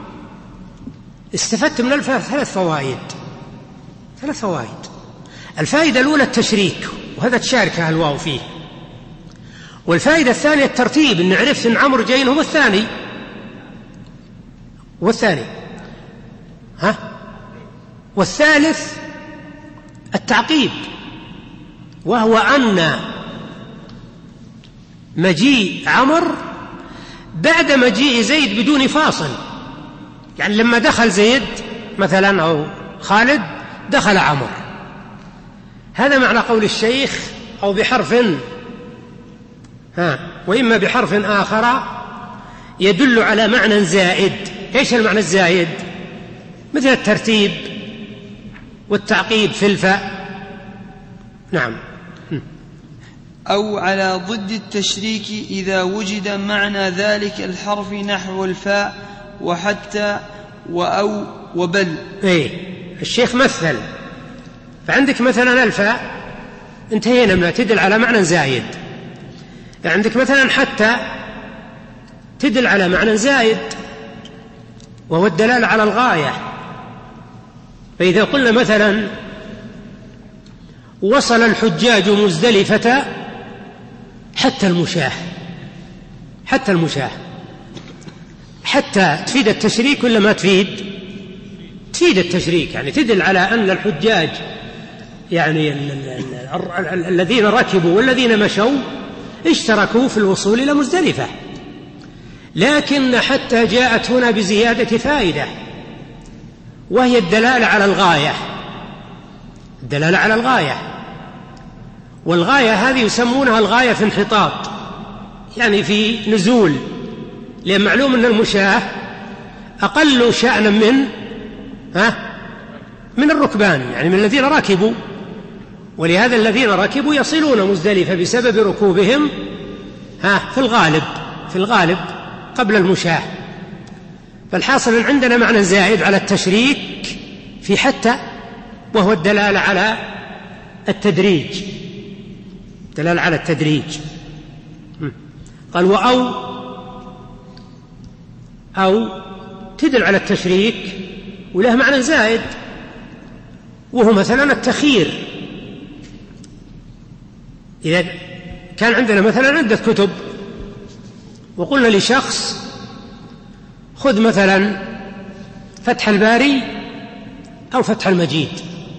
استفدت من الفاء ثلاث فوائد ثلاث فوائد الفائدة الأولى التشريك، وهذا تشاركها الواو فيه. والفائدة الثانية الترتيب، إن عرفت إن عمرو جاين هو الثاني والثاني ها والثالث التعقيب، وهو أن مجيء عمر بعد مجيء زيد بدون فاصل. يعني لما دخل زيد مثلا أو خالد دخل عمر. هذا معنى قول الشيخ أو بحرف ها وإما بحرف آخر يدل على معنى زائد. إيش المعنى الزائد؟ مثل الترتيب والتعقيب في الفاء. نعم. أو على ضد التشريك إذا وجد معنى ذلك الحرف نحو الفاء وحتى وأو وبل. إيه الشيخ مثل، فعندك مثلا الفاء انتهينا منها تدل على معنى زائد، عندك مثلا حتى تدل على معنى زائد وهو الدلالة على الغاية. فإذا قلنا مثلا وصل الحجاج مزدلفة حتى المشاة حتى المشاة حتى تفيد التشريك ولا ما تفيد؟ تفيد التشريك، يعني تدل على أن الحجاج يعني ال ال ال الذين ركبوا والذين مشوا اشتركوا في الوصول إلى مزدلفة، لكن حتى جاءت هنا بزيادة فائدة، وهي الدلالة على الغاية. الدلالة على الغاية، والغاية هذه يسمونها الغاية في انحطاط، يعني في نزول، لأن معلوم أن المشاة أقل شأنا من ها من الركبان، يعني من الذين ركبوا، ولهذا الذين ركبوا يصلون مزدلفة بسبب ركوبهم ها في الغالب في الغالب قبل المشاة. فالحاصل أن عندنا معنى زائد على التشريك في حتى، وهو الدلالة على التدريج، دلالة على التدريج. قال وأو أو تدل على التشريك وله معنى زائد، وهو مثلا التخيير. إذا كان عندنا مثلا عدة كتب وقلنا لشخص خذ مثلا فتح الباري أو فتح المجيد،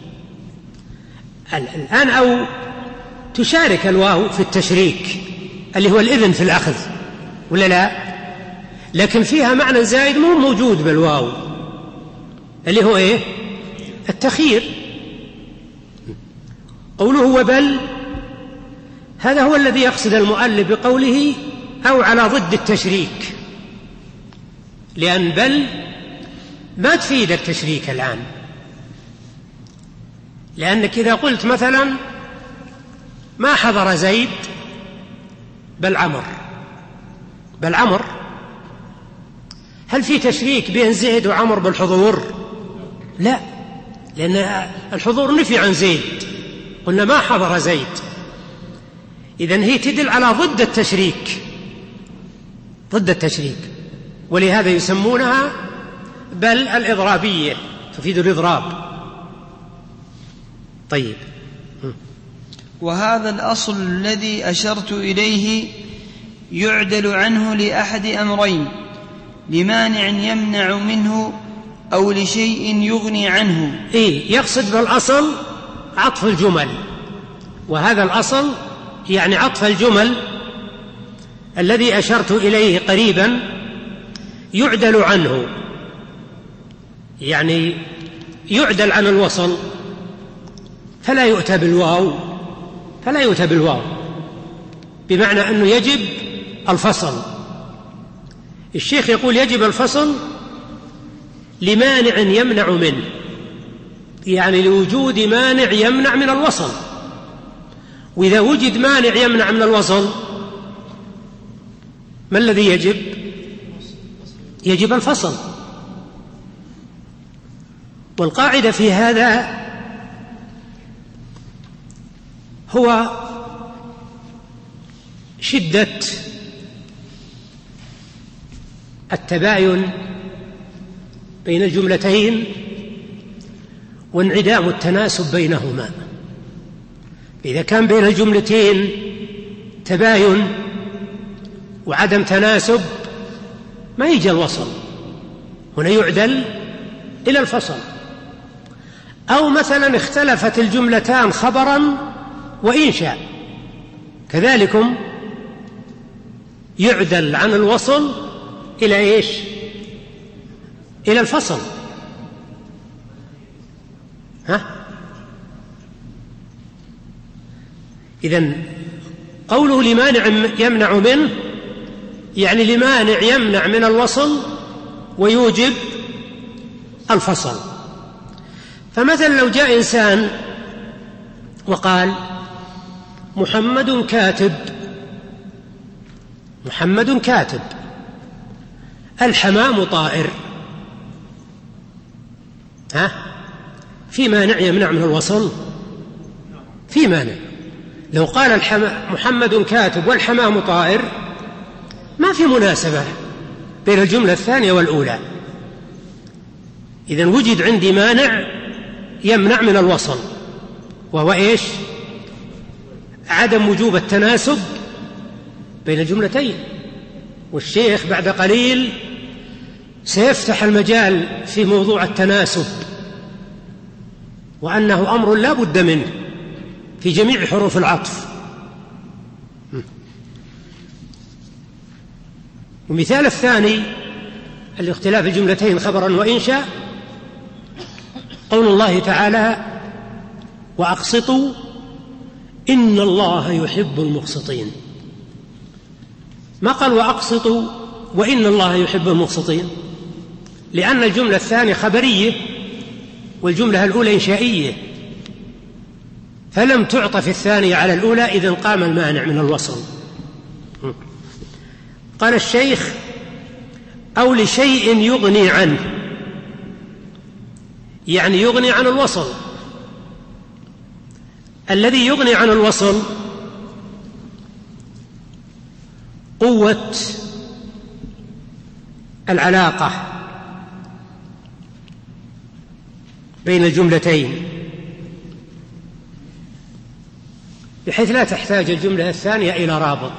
الآن أو تشارك الواو في التشريك اللي هو الإذن في الأخذ ولا لا؟ لكن فيها معنى زائد مو موجود بالواو اللي هو إيه؟ التخيير. قوله وبل، هذا هو الذي يقصد المؤلف بقوله أو على ضد التشريك، لأن بل ما تفيد التشريك الآن، لأنك إذا قلت مثلا ما حضر زيد بل عمر بل عمر هل في تشريك بين زيد وعمر بالحضور؟ لا، لأن الحضور نفي عن زيد، قلنا ما حضر زيد. إذن هي تدل على ضد التشريك، ضد التشريك، ولهذا يسمونها بل الإضرابية، تفيد الإضراب. طيب، وهذا الأصل الذي أشرت إليه يعدل عنه لأحد أمرين: لمانع يمنع منه أو لشيء يغني عنه. إيه يقصد بالأصل عطف الجمل، وهذا الأصل يعني عطف الجمل الذي أشرت إليه قريبا يعدل عنه، يعني يعدل عن الوصل، فلا يؤتى بالواو فلا يؤتى بالواو بمعنى أنه يجب الفصل. الشيخ يقول يجب الفصل لمانع يمنع منه، يعني لوجود مانع يمنع من الوصل، وإذا وجد مانع يمنع من الوصل ما الذي يجب؟ يجب الفصل. والقاعدة في هذا هو شدة التباين بين الجملتين وانعدام التناسب بينهما. إذا كان بين الجملتين تباين وعدم تناسب ما يجي الوصل، هنا يعدل إلى الفصل. أو مثلا اختلفت الجملتان خبرا وإنشاء، كذلكم يعدل عن الوصل إلى إيش؟ إلى الفصل. ها؟ إذن قوله لمانع يمنع منه يعني لمانع يمنع من الوصل ويوجب الفصل. فمثلا لو جاء إنسان وقال محمد كاتب، محمد كاتب، الحمام طائر، ها؟ في مانع يمنع من الوصل؟ في مانع. لو قال الحما محمد كاتب والحمام طائر ما في مناسبة بين الجملة الثانية والأولى. إذن وجد عندي مانع يمنع من الوصل، وهو إيش؟ عدم وجوب التناسب بين الجملتين. والشيخ بعد قليل سيفتح المجال في موضوع التناسب، وأنه أمر لا بد منه في جميع حروف العطف. ومثال الثاني الاختلاف الجملتين خبرا وإنشاء قول الله تعالى وأقسطوا إن الله يحب المقسطين. ما قال وأقسطوا وإن الله يحب المقسطين، لأن الجملة الثانية خبرية والجملة الأولى إنشائية، فلم تعطف الثانية على الأولى، إذن قام المانع من الوصل. قال الشيخ أو لشيء يغني عنه، يعني يغني عن الوصل. الذي يغني عن الوصل قوة العلاقة بين الجملتين بحيث لا تحتاج الجملة الثانية إلى رابط.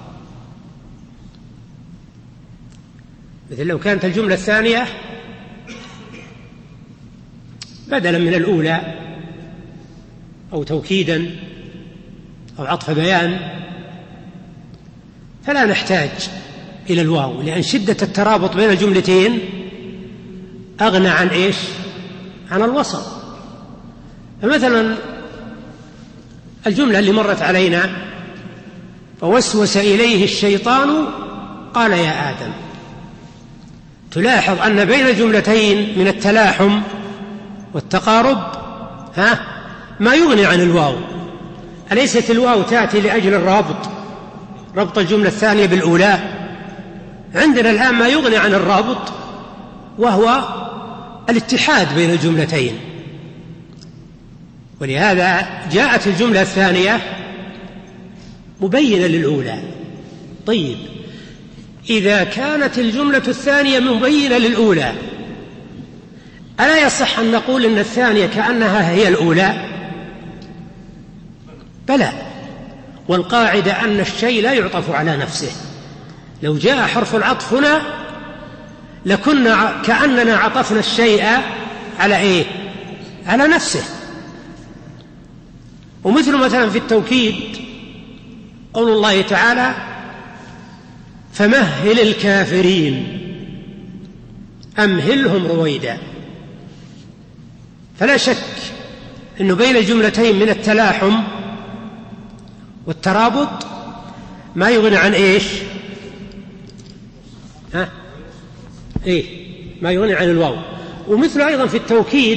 مثل لو كانت الجملة الثانية بدلا من الأولى أو توكيدا أو عطف بيان فلا نحتاج إلى الواو، لأن شدة الترابط بين الجملتين أغنى عن إيش؟ عن الوصل. فمثلا الجملة اللي مرت علينا فوسوس إليه الشيطان قال يا آدم، تلاحظ أن بين الجملتين من التلاحم والتقارب ها ما يغني عن الواو. أليست الواو تأتي لأجل الرابط، ربط الجملة الثانية بالأولى؟ عندنا الآن ما يغني عن الرابط وهو الاتحاد بين الجملتين، ولهذا جاءت الجملة الثانية مبينة للأولى. طيب إذا كانت الجملة الثانية مبينة للأولى ألا يصح أن نقول إن الثانية كأنها هي الأولى؟ بلى، والقاعدة أن الشيء لا يعطف على نفسه. لو جاء حرف العطف هنا لكنا كأننا عطفنا الشيء على إيه؟ على نفسه. ومثل مثلا في التوكيد قول الله تعالى فمهل الكافرين أمهلهم رويدا. فلا شك أنه بين الجملتين من التلاحم والترابط ما يغني عن إيش؟ ها؟ إيه؟ ما يغني عن الواو. ومثل أيضا في التوكيد،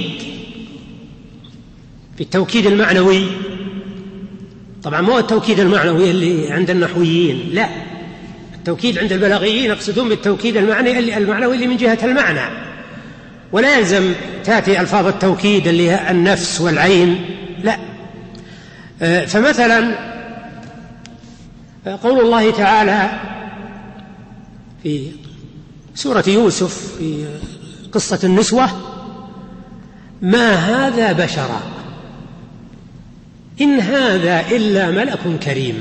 في التوكيد المعنوي، طبعا مو التوكيد المعنوي اللي عند النحويين، لا، التوكيد عند البلاغيين يقصدون بالتوكيد المعنوي المعنوي اللي من جهة المعنى، ولا يلزم تأتي ألفاظ التوكيد اللي هي النفس والعين، لا. فمثلا قول الله تعالى في سورة يوسف في قصة النسوة ما هذا بشرا إن هذا إلا ملك كريم.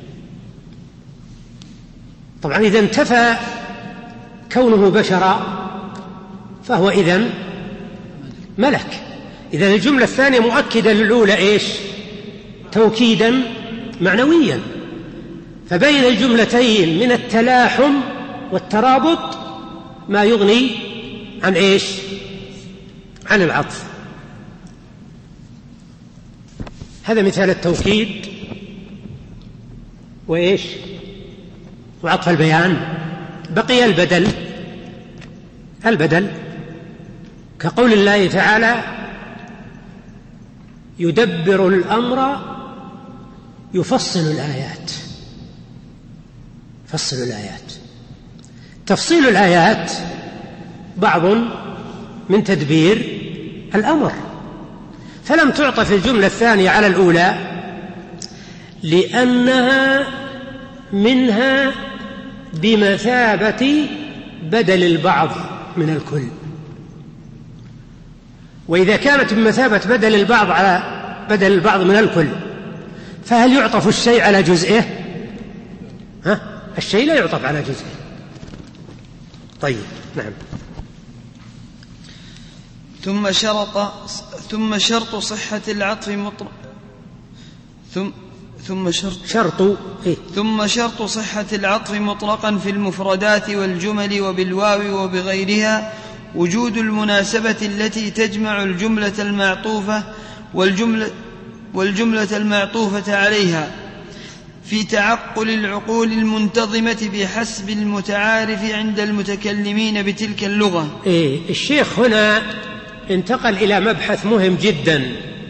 طبعا إذا انتفى كونه بشرا فهو إذن ملك. إذن الجملة الثانية مؤكدة للأولى إيش؟ توكيدا معنويا. فبين الجملتين من التلاحم والترابط ما يغني عن إيش؟ عن العطف. هذا مثال التوكيد وإيش؟ وعطف البيان. بقي البدل. البدل كقول الله تعالى يدبر الأمر يفصل الآيات. فصل الآيات. تفصيل الآيات بعض من تدبير الأمر، فلم تعطف الجملة الثانية على الأولى لأنها منها بمثابة بدل البعض من الكل. وإذا كانت بمثابة بدل البعض على بدل البعض من الكل فهل يعطف الشيء على جزئه؟ ها؟ الشيء لا يعطف على جزئه. طيب نعم. ثم شرط ثم شرط صحة العطف مطلق ثم ثم شرط شرط إيه؟ ثم شرط صحة العطف مطلقا في المفردات والجمل وبالواو وبغيرها وجود المناسبة التي تجمع الجملة المعطوفة والجملة, والجملة المعطوفة عليها في تعقل العقول المنتظمة بحسب المتعارف عند المتكلمين بتلك اللغة. إيه؟ الشيخ هنا انتقل إلى مبحث مهم جدا،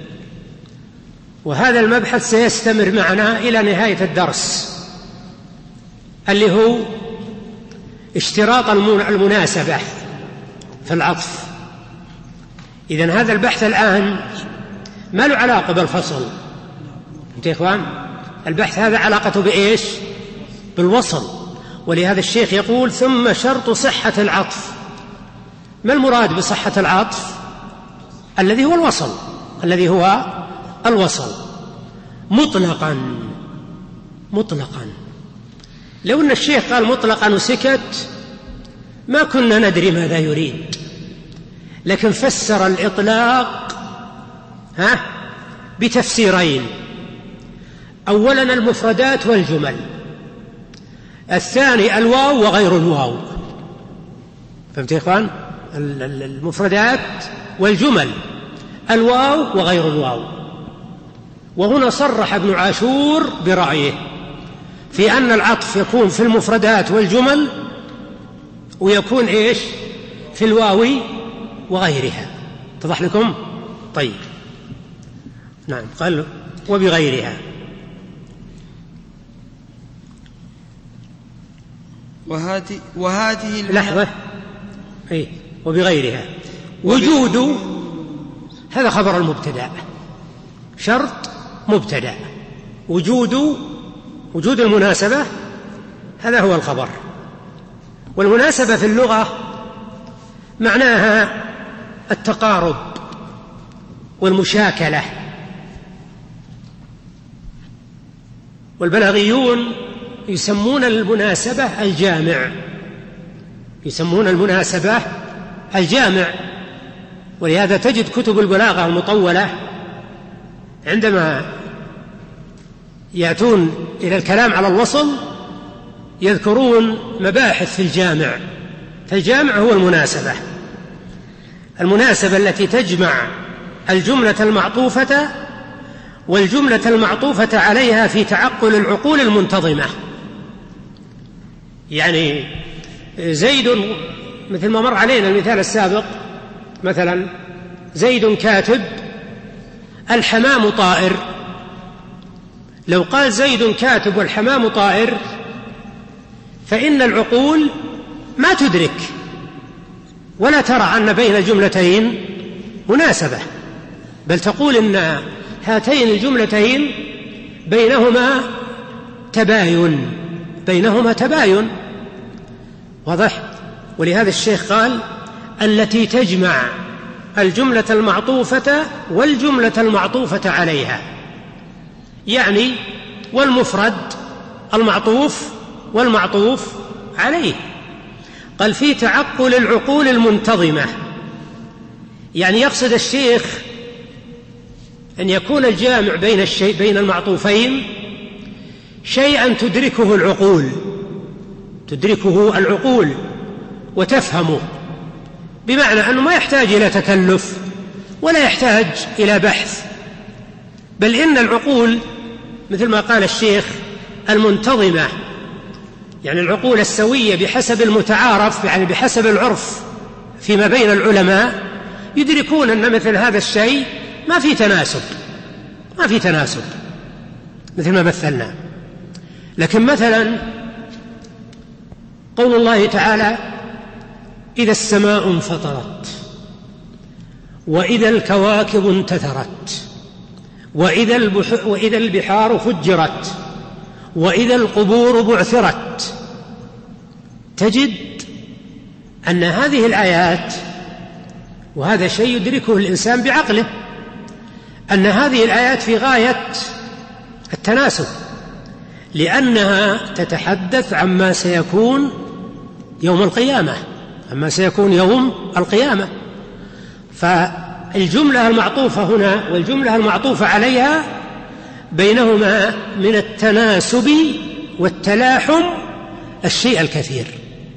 وهذا المبحث سيستمر معنا إلى نهاية الدرس، اللي هو اشتراط المناسبة في العطف. إذن هذا البحث الآن ما له علاقة بالفصل، أنت يا إخوان البحث هذا علاقته بإيش؟ بالوصل. ولهذا الشيخ يقول ثم شرط صحة العطف. ما المراد بصحة العطف؟ الذي هو الوصل، الذي هو الوصل مطلقا مطلقا. لو أن الشيخ قال مطلقا وسكت ما كنا ندري ماذا يريد، لكن فسر الإطلاق ها بتفسيرين: أولا المفردات والجمل، الثاني الواو وغير الواو. فهمت يا إخوان؟ المفردات والجمل، الواو وغير الواو. وهنا صرح ابن عاشور برأيه في أن العطف يكون في المفردات والجمل، ويكون إيش؟ في الواو وغيرها. اتضح لكم؟ طيب نعم. قال وبغيرها. وهاته, وهاته لحظة إيه؟ وبغيرها وجود، هذا خبر المبتدأ، شرط مبتدأ، وجود وجود المناسبة هذا هو الخبر. والمناسبة في اللغة معناها التقارب والمشاكلة، والبلاغيون يسمون المناسبة الجامع، يسمون المناسبة الجامع. ولهذا تجد كتب البلاغة المطولة عندما يأتون إلى الكلام على الوصل يذكرون مباحث في الجامع. فالجامع هو المناسبة، المناسبة التي تجمع الجملة المعطوفة والجملة المعطوفة عليها في تعقل العقول المنتظمة. يعني زيد، مثل ما مر علينا المثال السابق، مثلا زيد كاتب الحمام طائر. لو قال زيد كاتب والحمام طائر فإن العقول ما تدرك ولا ترى أن بين الجملتين مناسبة، بل تقول إن هاتين الجملتين بينهما تباين، بينهما تباين. واضح؟ ولهذا الشيخ قال التي تجمع الجملة المعطوفة والجملة المعطوفة عليها، يعني والمفرد المعطوف والمعطوف عليه. قال في تعقل العقول المنتظمة، يعني يقصد الشيخ أن يكون الجامع بين الشيء بين المعطوفين شيئا تدركه العقول، تدركه العقول وتفهمه، بمعنى أنه ما يحتاج إلى تكلف ولا يحتاج إلى بحث، بل إن العقول مثل ما قال الشيخ المنتظمة، يعني العقول السوية بحسب المتعارف، يعني بحسب العرف فيما بين العلماء، يدركون أن مثل هذا الشيء ما في تناسب، ما في تناسب مثل ما مثلنا. لكن مثلا قول الله تعالى إذا السماء انفطرت وإذا الكواكب انتثرت وإذا, البح... وإذا البحار فجرت وإذا القبور بعثرت، تجد أن هذه الآيات، وهذا شيء يدركه الإنسان بعقله، أن هذه الآيات في غاية التناسب، لأنها تتحدث عما سيكون يوم القيامة، عما سيكون يوم القيامة. فالجملة المعطوفة هنا والجملة المعطوفة عليها بينهما من التناسب والتلاحم الشيء الكثير.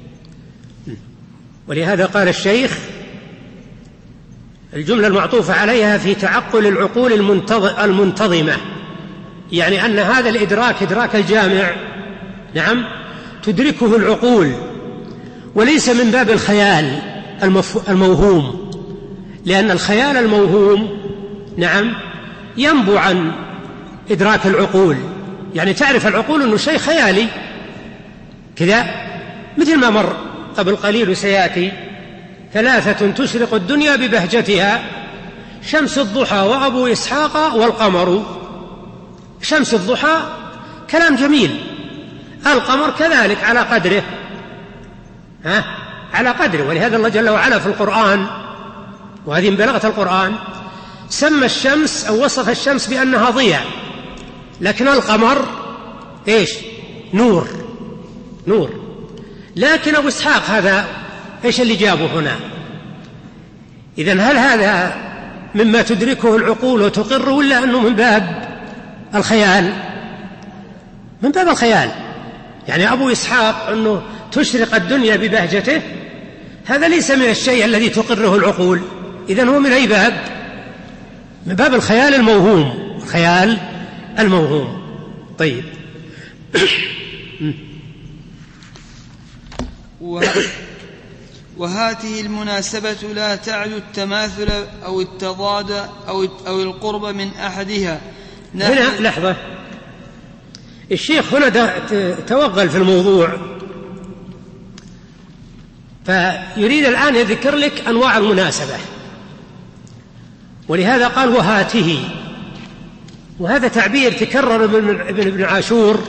ولهذا قال الشيخ الجملة المعطوفة عليها في تعقل العقول المنتظمة، يعني أن هذا الإدراك إدراك الجامع نعم تدركه العقول وليس من باب الخيال الموهوم، لأن الخيال الموهوم نعم ينبو عن إدراك العقول، يعني تعرف العقول أنه شيء خيالي كذا، مثل ما مر قبل قليل وسيأتي: ثلاثة تشرق الدنيا ببهجتها، شمس الضحى وأبو إسحاق والقمر. شمس الضحى كلام جميل، القمر كذلك على قدره، ها على قدره. ولهذا الله جل وعلا في القرآن، وهذه من بلاغة القرآن، سمى الشمس أو وصف الشمس بأنها ضياء، لكن القمر إيش؟ نور نور. لكن أبو إسحاق هذا إيش اللي جابه هنا؟ إذن هل هذا مما تدركه العقول وتقر، ولا أنه من باب الخيال؟ من باب الخيال. يعني أبو إسحاق أنه تشرق الدنيا ببهجته، هذا ليس من الشيء الذي تقره العقول، إذن هو من أي باب؟ من باب الخيال الموهوم، الخيال الموهوم. طيب. وهذه المناسبة لا تعد التماثل أو التضاد أو أو القرب من أحدها. هنا لحظة، الشيخ هنا توغل في الموضوع، فيريد الآن يذكر لك أنواع المناسبة، ولهذا قال وهاته، وهذا تعبير تكرر من ابن عاشور،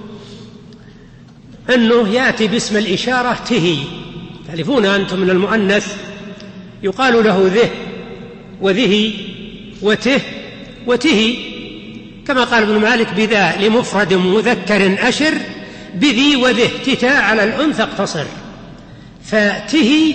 أنه يأتي باسم الإشارة تهي. تعرفون أنتم من المؤنث يقال له ذه وذهي وته وتهي، كما قال ابن مالك: بذا لمفرد مذكر أشر، بذي وذه تتاء على الأنثى اقتصر. فتهي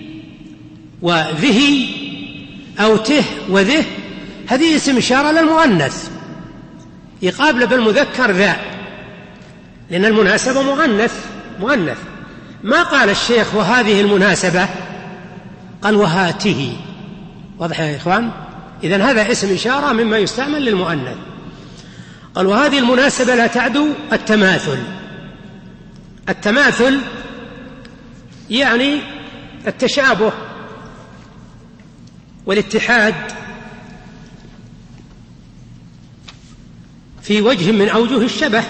وذهي أو ته وذه هذه اسم إشارة للمؤنث يقابل بالمذكر ذا، لأن المناسبة مؤنث مؤنث. ما قال الشيخ وهذه المناسبة، قال وهاته. واضح يا إخوان؟ إذن هذا اسم إشارة مما يستعمل للمؤنث. قال وهذه المناسبة لا تعدو التماثل. التماثل يعني التشابه والاتحاد في وجه من أوجه الشبه.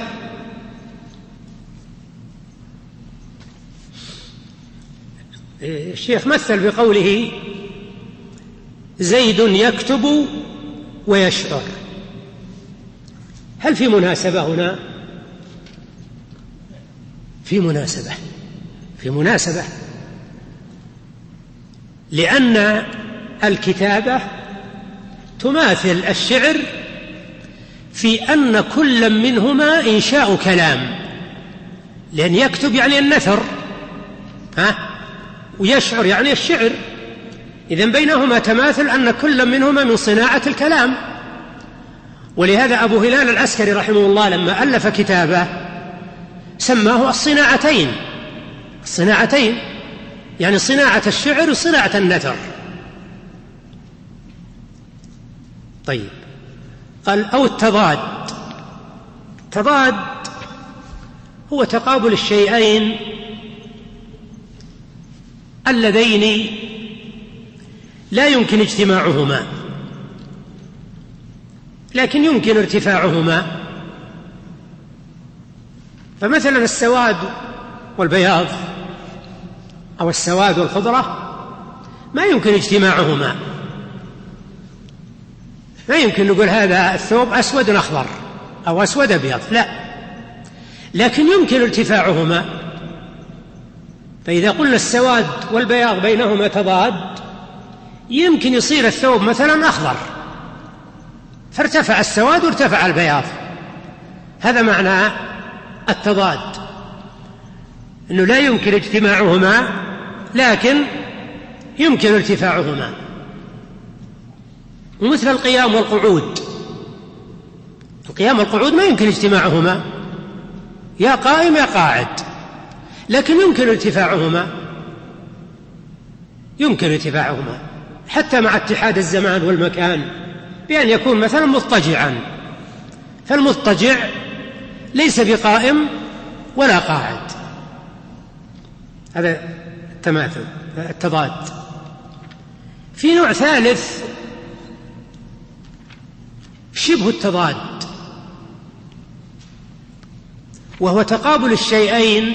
الشيخ مثل بقوله: زيد يكتب ويشعر. هل في مناسبة هنا؟ في مناسبة في مناسبة لأن الكتابة تماثل الشعر في أن كل منهما إنشاء كلام، لأن يكتب يعني النثر، ها ويشعر يعني الشعر. إذن بينهما تماثل أن كل منهما من صناعة الكلام. ولهذا أبو هلال العسكري رحمه الله لما ألف كتابه سماه الصناعتين. الصناعتين يعني صناعة الشعر وصناعة النثر. طيب، قال أو التضاد. التضاد هو تقابل الشيئين اللذين لا يمكن اجتماعهما لكن يمكن ارتفاعهما. فمثلا السواد والبياض أو السواد والخضرة ما يمكن اجتماعهما، ما يمكن نقول هذا الثوب أسود أخضر أو أسود أبيض، لا، لكن يمكن ارتفاعهما. فإذا قلنا السواد والبياض بينهما تضاد، يمكن يصير الثوب مثلا أخضر فارتفع السواد وارتفع البياض. هذا معنى التضاد، أنه لا يمكن اجتماعهما لكن يمكن ارتفاعهما. ومثل القيام والقعود، القيام والقعود ما يمكن اجتماعهما، يا قائم يا قاعد، لكن يمكن ارتفاعهما، يمكن ارتفاعهما حتى مع اتحاد الزمان والمكان، بأن يكون مثلا مضطجعا، فالمضطجع ليس بقائم ولا قاعد. هذا التماثل التضاد. في نوع ثالث شبه التضاد، وهو تقابل الشيئين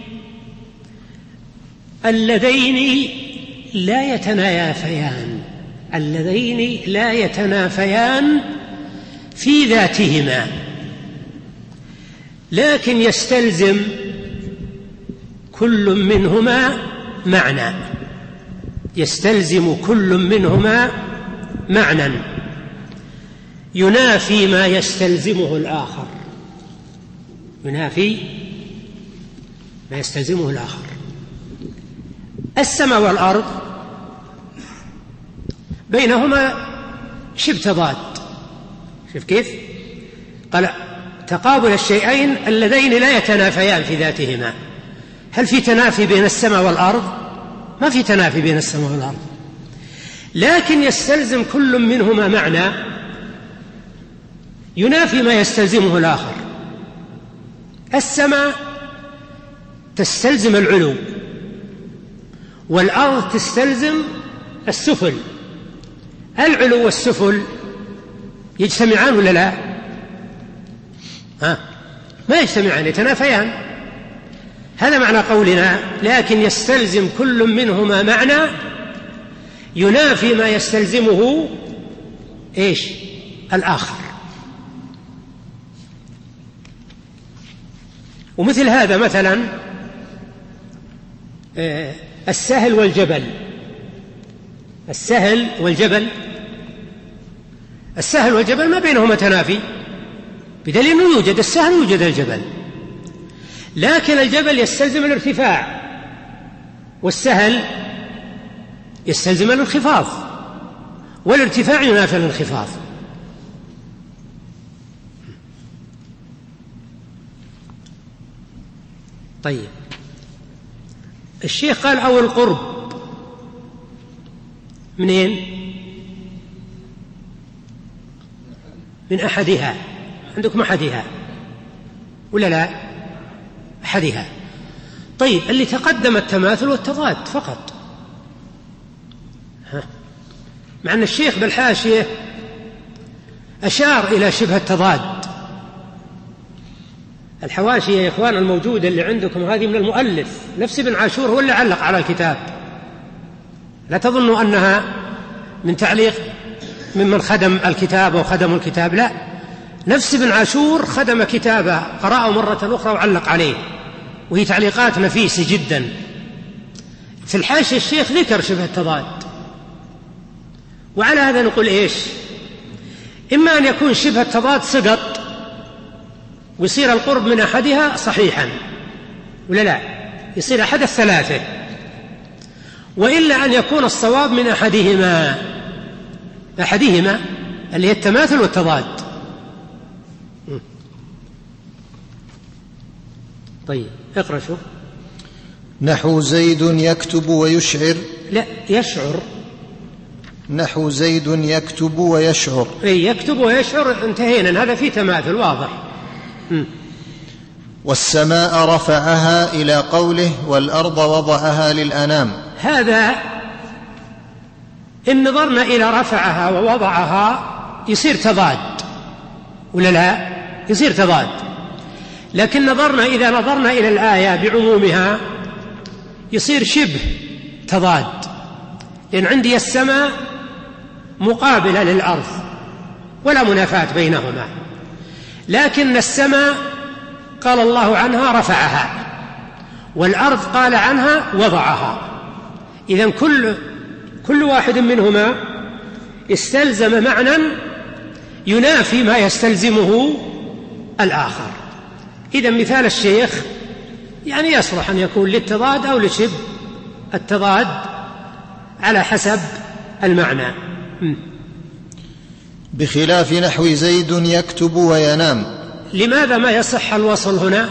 اللذين لا يتنافيان اللذين لا يتنافيان في ذاتهما، لكن يستلزم كل منهما معنى يستلزم كل منهما معنى ينافي ما يستلزمه الآخر ينافي ما يستلزمه الآخر. السماء والأرض بينهما شبه تضاد. شوف كيف قال تقابل الشيئين اللذين لا يتنافيان في ذاتهما. هل في تنافي بين السماء والأرض؟ ما في تنافي بين السماء والأرض، لكن يستلزم كل منهما معنى ينافي ما يستلزمه الآخر. السماء تستلزم العلو، والأرض تستلزم السفل. العلو والسفل يجتمعان ولا لا؟ ها؟ ما يجتمعان، يتنافيان. هذا معنى قولنا لكن يستلزم كل منهما معنى ينافي ما يستلزمه إيش؟ الآخر. ومثل هذا مثلا السهل والجبل. السهل والجبل السهل والجبل ما بينهما تنافي، بدليل أنه يوجد السهل ويوجد الجبل، لكن الجبل يستلزم الارتفاع والسهل يستلزم الانخفاض، والارتفاع ينافي الانخفاض. طيب الشيخ قال أو القرب. منين؟ من أحدها. عندكم أحدها ولا لا؟ أحدها. طيب اللي تقدم التماثل والتضاد فقط، ها. مع أن الشيخ بالحاشية أشار إلى شبه التضاد. الحواشي يا إخوان الموجودة اللي عندكم هذه من المؤلف نفس ابن عاشور، هو اللي علق على الكتاب، لا تظنوا أنها من تعليق ممن خدم الكتاب أو خدموا الكتاب، لا، نفس ابن عاشور خدم كتابه قرأه مرة أخرى وعلق عليه، وهي تعليقات نفيسة جدا. في الحاشية الشيخ ذكر شبه التضاد، وعلى هذا نقول إيش؟ إما أن يكون شبه التضاد سقط ويصير القرب من أحدها صحيحا ولا لا، يصير أحد الثلاثة، وإلا أن يكون الصواب من أحدهما أحدهما اللي هي التماثل والتضاد. طيب اقرأ. شوف نحو زيد يكتب ويشعر. لا يشعر. نحو زيد يكتب ويشعر. أي يكتب ويشعر انتهينا، هذا فيه تماثل واضح. م. والسماء رفعها إلى قوله والأرض وضعها للأنام. هذا إن نظرنا إلى رفعها ووضعها يصير تضاد ولا لا؟ يصير تضاد. لكن نظرنا إذا نظرنا إلى الآية بعمومها يصير شبه تضاد، لأن عندي السماء مقابلة للأرض ولا منافاة بينهما، لكن السماء قال الله عنها رفعها، والأرض قال عنها وضعها. إذن كل كل واحد منهما استلزم معنى ينافي ما يستلزمه الآخر. إذن مثال الشيخ يعني يصلح أن يكون للتضاد أو لشبه التضاد على حسب المعنى. بخلاف نحو زيد يكتب وينام. لماذا ما يصح الوصل هنا؟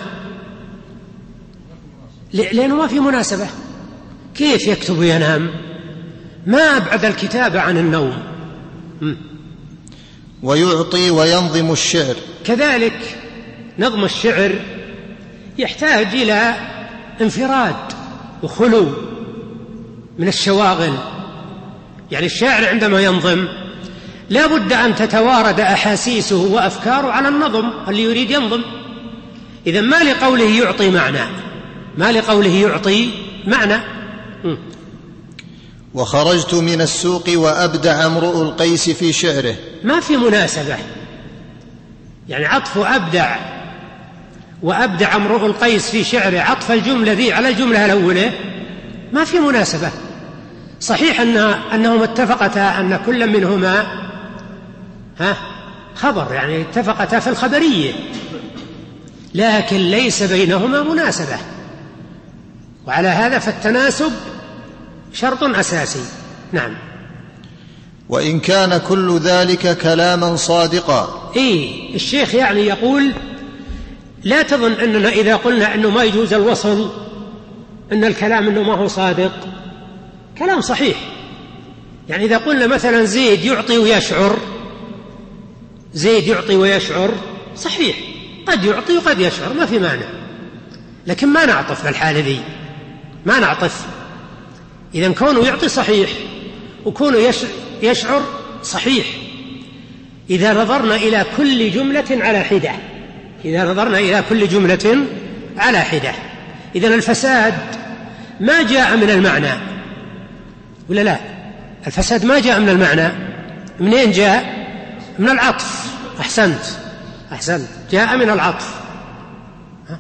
لأنه ما في مناسبة. كيف يكتب وينام؟ ما أبعد الكتابة عن النوم. م. ويعطي وينظم الشعر. كذلك نظم الشعر يحتاج إلى انفراد وخلو من الشواغل. يعني الشاعر عندما ينظم لا بد أن تتوارد أحاسيسه وأفكاره على النظم اللي يريد ينظم. إذا ما لقوله يعطي معنى، ما لقوله يعطي معنى. م. وخرجت من السوق وأبدع امرؤ القيس في شعره. ما في مناسبة. يعني عطف أبدع وأبدع امرؤ القيس في شعره، عطف الجملة ذي على الجملة الأولى ما في مناسبة. صحيح أن أنهم اتفقتا أن كل منهما ها خبر، يعني اتفقتا في الخبرية، لكن ليس بينهما مناسبة. وعلى هذا فالتناسب شرط أساسي. نعم. وإن كان كل ذلك كلاما صادقا. إيه الشيخ يعني يقول لا تظن أننا إذا قلنا أنه ما يجوز الوصل أن الكلام أنه ما هو صادق. كلام صحيح. يعني إذا قلنا مثلا زيد يعطي ويشعر، زيد يعطي ويشعر صحيح، قد يعطي وقد يشعر ما في مانع، لكن ما نعطف في الحالة ذي، ما نعطف. إذن كونه يعطي صحيح وكونه يشعر صحيح إذا نظرنا إلى كل جملة على حدة، إذا نظرنا إلى كل جملة على حدة. إذن الفساد ما جاء من المعنى، ولا لا؟ الفساد ما جاء من المعنى، منين جاء؟ من العطف. أحسنت أحسنت جاء من العطف. ها؟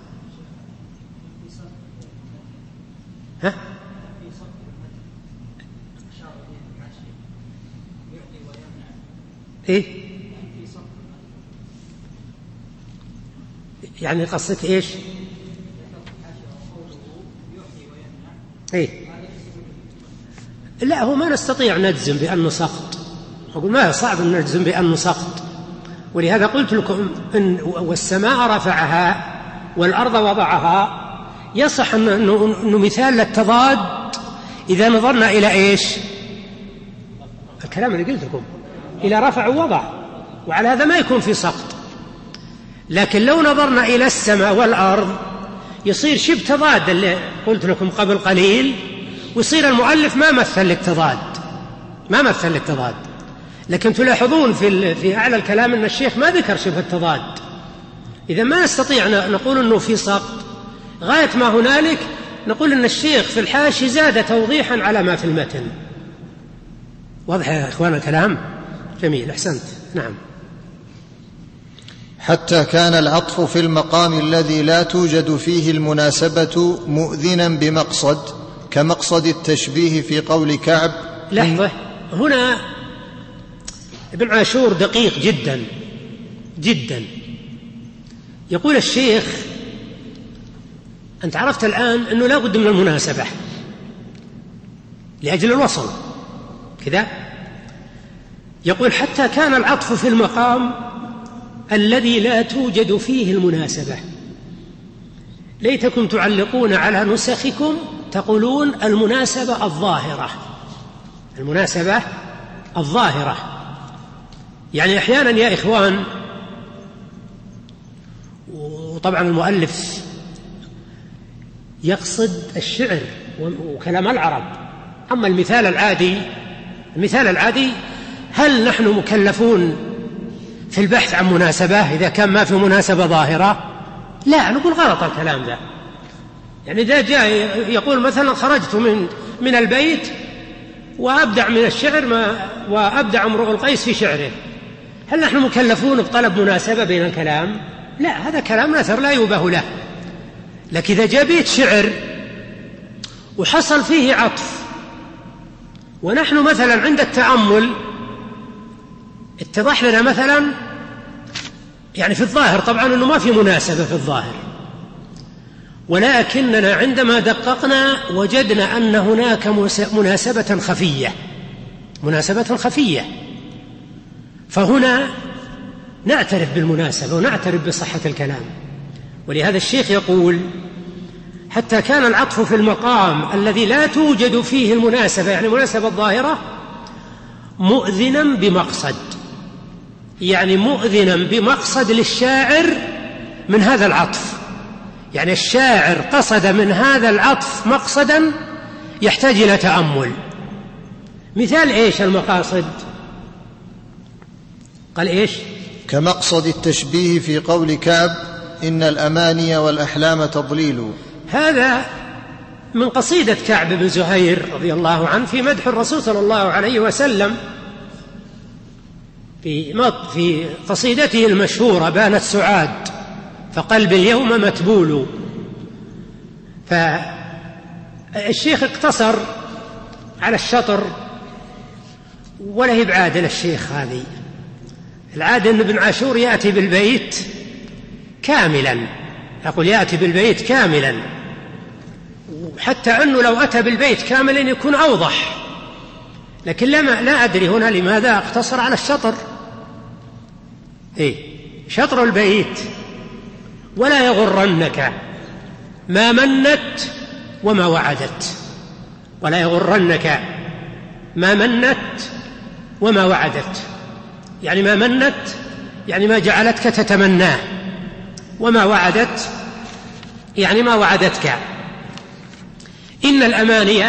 ها؟ إيه؟ يعني قصدك إيش؟ إيه؟ لا، هو ما نستطيع نجزم بأنه سقط. أقول ما صعب أن نجزم بأنه سقط، ولهذا قلت لكم إن والسماء رفعها والأرض وضعها يصح أنه, أنه مثال للتضاد إذا نظرنا إلى إيش؟ الكلام اللي قلت لكم إلى رفع ووضع، وعلى هذا ما يكون في سقط. لكن لو نظرنا إلى السماء والأرض يصير شبه تضاد اللي قلت لكم قبل قليل، ويصير المؤلف ما مثل لك تضاد، ما مثل لك تضاد. لكن تلاحظون في في أعلى الكلام أن الشيخ ما ذكر شبه التضاد. إذا ما نستطيع نقول أنه في سقط، غاية ما هنالك نقول أن الشيخ في الحاشية زاد توضيحا على ما في المتن. واضح يا إخوان الكلام؟ جميل، أحسنت. نعم. حتى كان العطف في المقام الذي لا توجد فيه المناسبة مؤذنا بمقصد، كمقصد التشبيه في قول كعب. لحظة، هنا ابن عاشور دقيق جدا جدا. يقول الشيخ أنت عرفت الآن أنه لا بد من المناسبة لأجل الوصل كذا. يقول حتى كان العطف في المقام الذي لا توجد فيه المناسبة. ليتكم تعلقون على نسخكم تقولون المناسبة الظاهرة، المناسبة الظاهرة. يعني أحيانا يا إخوان، وطبعا المؤلف يقصد الشعر وكلام العرب. أما المثال العادي، المثال العادي هل نحن مكلفون في البحث عن مناسبة إذا كان ما في مناسبة ظاهرة؟ لا، نقول غلط الكلام ذا. يعني إذا جاء يقول مثلا خرجت من من البيت وأبدع من الشعر ما وأبدع امرؤ القيس في شعره، هل نحن مكلفون بطلب مناسبة بين الكلام؟ لا، هذا كلام نثر لا يباه له. لكن إذا جاء بيت شعر وحصل فيه عطف، ونحن مثلا عند التأمل اتضح لنا مثلا يعني في الظاهر طبعا أنه ما في مناسبة في الظاهر، ولكننا عندما دققنا وجدنا أن هناك مناسبة خفية، مناسبة خفية. فهنا نعترف بالمناسبة ونعترف بصحة الكلام. ولهذا الشيخ يقول: حتى كان العطف في المقام الذي لا توجد فيه المناسبة، يعني المناسبة الظاهرة، مؤذنا بمقصد، يعني مؤذنا بمقصد للشاعر من هذا العطف. يعني الشاعر قصد من هذا العطف مقصدا يحتاج إلى تأمل. مثال إيش المقاصد؟ قال إيش؟ كمقصد التشبيه في قول كعب: إن الأماني والأحلام تضليل. هذا من قصيدة كعب بن زهير رضي الله عنه في مدح الرسول صلى الله عليه وسلم، في في قصيدته المشهورة: بانت سعاد فقلبي اليوم متبول. فالشيخ اقتصر على الشطر، ولا هي بعادة للشيخ هذه. العادة أن ابن عاشور يأتي بالبيت كاملا، يقول يأتي بالبيت كاملا، حتى أنه لو أتى بالبيت كاملا يكون أوضح، لكن لما لا أدري هنا لماذا اقتصر على الشطر. إيه؟ شطر البيت: ولا يغرنك ما منت وما وعدت. ولا يغرنك ما منت وما وعدت، يعني ما منت يعني ما جعلتك تتمناه، وما وعدت يعني ما وعدتك. إن الأماني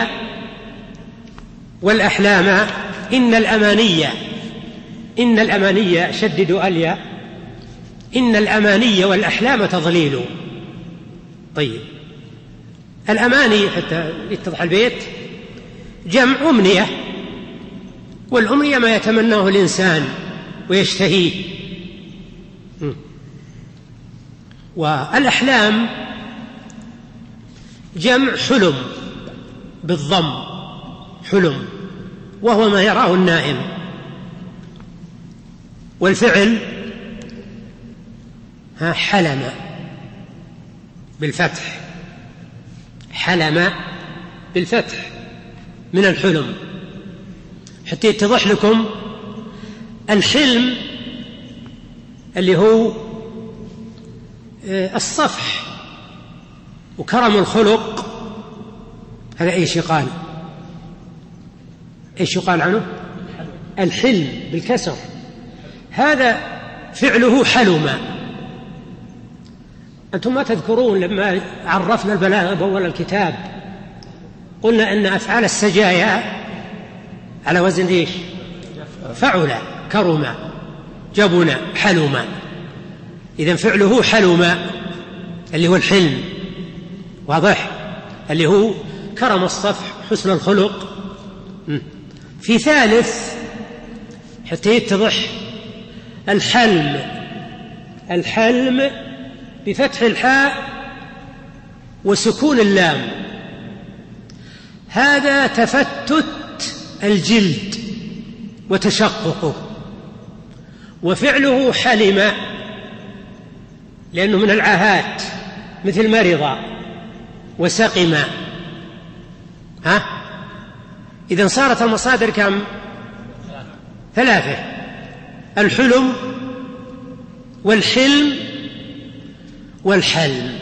والأحلام، إن الأماني إن الأماني شددوا أليا، إن الأماني والأحلام تضليل. طيب، الأماني حتى يتضح البيت جمع أمنية، والأمنية ما يتمناه الإنسان ويشتهيه. والأحلام جمع حلم بالضم، حلم، وهو ما يراه النائم. والفعل ها حلم بالفتح، حلم بالفتح من الحلم. حتى يتضح لكم، الحلم اللي هو الصفح وكرم الخلق، هذا ايش يقال؟ ايش يقال عنه؟ الحلم بالكسر، هذا فعله حلم. أنتم ما تذكرون لما عرفنا البلاغة بأول الكتاب قلنا أن أفعال السجايا على وزن إيش؟ فعل، كرم، جبن، حلم. إذن فعله حلم اللي هو الحلم، واضح؟ اللي هو كرم الصفح، حسن الخلق. في ثالث حتى يتضح، الحلم، الحلم بفتح الحاء وسكون اللام، هذا تفتت الجلد وتشققه. وفعله حلم لأنه من العاهات، مثل مرض وسقم. ها؟ إذن صارت المصادر كم؟ ثلاثة: الحلم والحلم والحلم.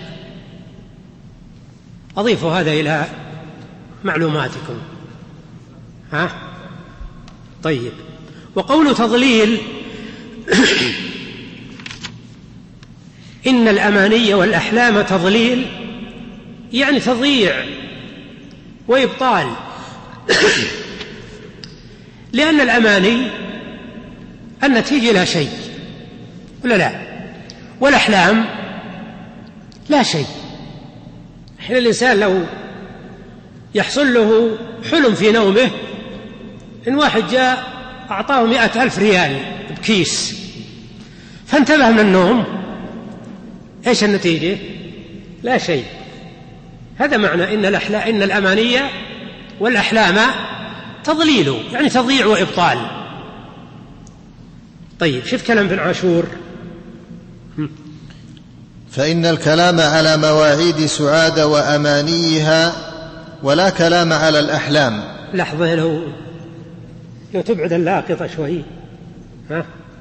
أضيفوا هذا إلى معلوماتكم. ها؟ طيب. وقول تضليل إن الأماني والأحلام تضليل، يعني تضييع وإبطال. لأن الأماني النتيجة لا شيء، ولا لا؟ والأحلام لا شيء. حين الإنسان لو يحصل له حلم في نومه إن واحد جاء أعطاه مئة ألف ريال بكيس، فانتبه من النوم، إيش النتيجة؟ لا شيء. هذا معنى إن الأحلام، إن الأمانية والأحلام تضليل، يعني تضييع وإبطال. طيب، شوف كلام ابن عاشور: فإن الكلام على مواعيد سعاد وأمانيها، ولا كلام على الأحلام. لحظة، لو لو تبعد اللاقطة شوي. ها؟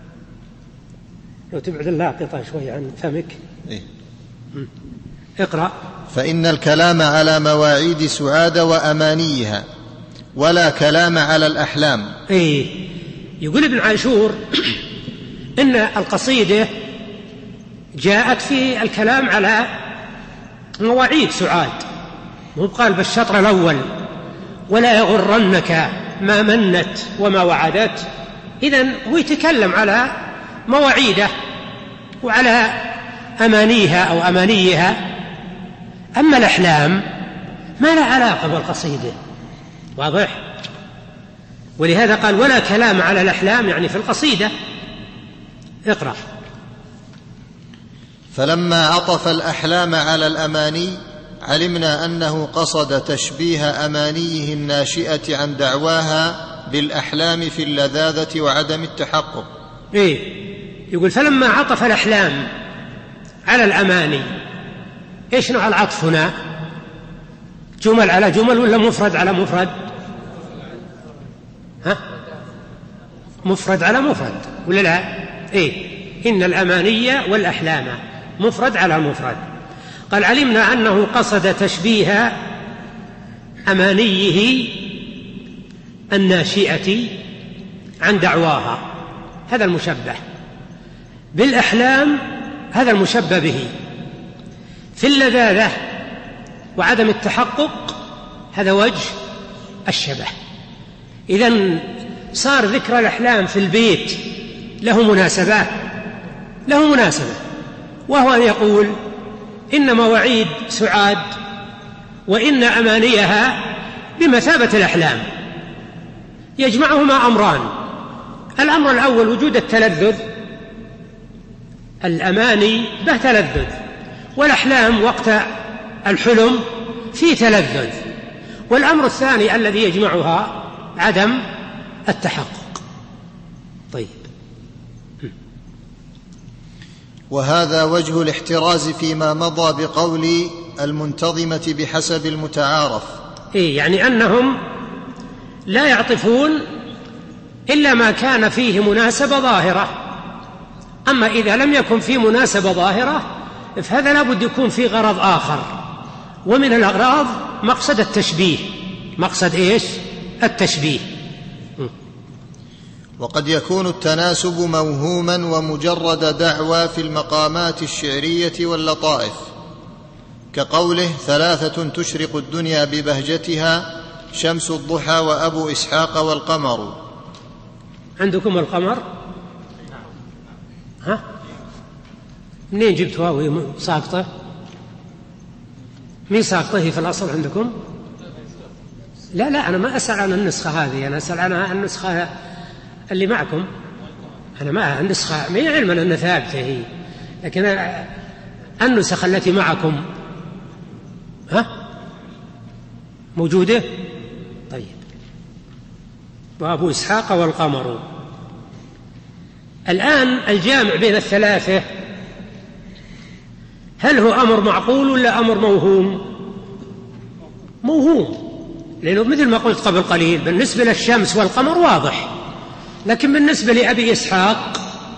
لو تبعد اللاقطة شوي عن فمك. إيه؟ اقرأ. فإن الكلام على مواعيد سعادة وأمانيها ولا كلام على الأحلام. إيه؟ يقول ابن عاشور إن القصيدة جاءت في الكلام على مواعيد سعاد، مو قال بالشطر الأول ولا يغرنك ما منت وما وعدت. إذن هو يتكلم على مواعيده وعلى أمانيها أو أمانيها. أما الأحلام ما لا علاقة بالقصيدة، واضح؟ ولهذا قال ولا كلام على الأحلام، يعني في القصيدة. اقرأ. فلما عطف الأحلام على الأماني علمنا أنه قصد تشبيه أمانيه الناشئة عن دعواها بالأحلام في اللذاذة وعدم التحقق. إيه؟ يقول فلما عطف الأحلام على الأماني، إيش نوع العطف هنا؟ جمل على جمل ولا مفرد على مفرد؟ ها؟ مفرد على مفرد ولا لا؟ إيه؟ إن الأمانية والأحلام مفرد على مفرد. قال علمنا أنه قصد تشبيه أمانيه الناشئة عن دعواها، هذا المشبه، بالأحلام هذا المشبه به، في اللذاذة وعدم التحقق هذا وجه الشبه. إذن صار ذكر الأحلام في البيت له مناسبة، له مناسبة، وهو أن يقول إن مواعيد سعاد وإن أمانيها بمثابة الأحلام، يجمعهما أمران. الأمر الأول وجود التلذذ، الأماني به تلذذ، والأحلام وقت الحلم في تلذذ. والأمر الثاني الذي يجمعها عدم التحقق. طيب، وهذا وجه الاحتراز فيما مضى بقول المنتظمة بحسب المتعارف. إيه؟ يعني أنهم لا يعطفون إلا ما كان فيه مناسبة ظاهرة، أما إذا لم يكن فيه مناسبة ظاهرة فهذا لابد يكون فيه غرض آخر، ومن الأغراض مقصد التشبيه. مقصد إيش؟ التشبيه. وقد يكون التناسب موهوما ومجرد دعوى في المقامات الشعرية واللطائف، كقوله ثلاثة تشرق الدنيا ببهجتها شمس الضحى وأبو إسحاق والقمر. عندكم القمر؟ ها؟ منين جبتوها وهي ساقطة؟ مين ساقطه في الأصل عندكم؟ لا لا، أنا ما أسأل عن النسخة هذه، أنا أسأل عن النسخة اللي معكم. أنا ما النسخة ما علم أن ثابتة هي، لكن النسخة التي معكم ها موجودة؟ طيب. وأبو إسحاق والقمر. الآن الجامع بين الثلاثة هل هو أمر معقول ولا أمر موهوم؟ موهوم، لأنه مثل ما قلت قبل قليل بالنسبة للشمس والقمر واضح، لكن بالنسبة لأبي إسحاق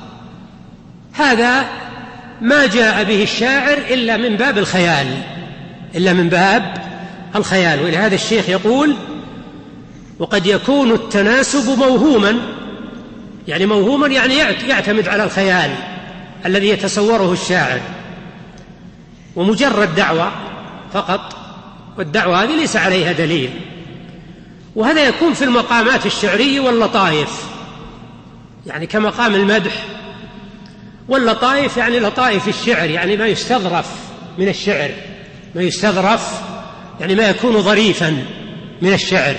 هذا ما جاء به الشاعر إلا من باب الخيال، إلا من باب الخيال. ولهذا الشيخ يقول وقد يكون التناسب موهوما، يعني موهوما يعني يعتمد على الخيال الذي يتصوره الشاعر، ومجرد دعوة فقط، والدعوة هذه ليس عليها دليل. وهذا يكون في المقامات الشعرية واللطائف، يعني كمقام المدح، واللطائف يعني لطائف الشعر، يعني ما يستظرف من الشعر، ما يستظرف يعني ما يكون ظريفا من الشعر.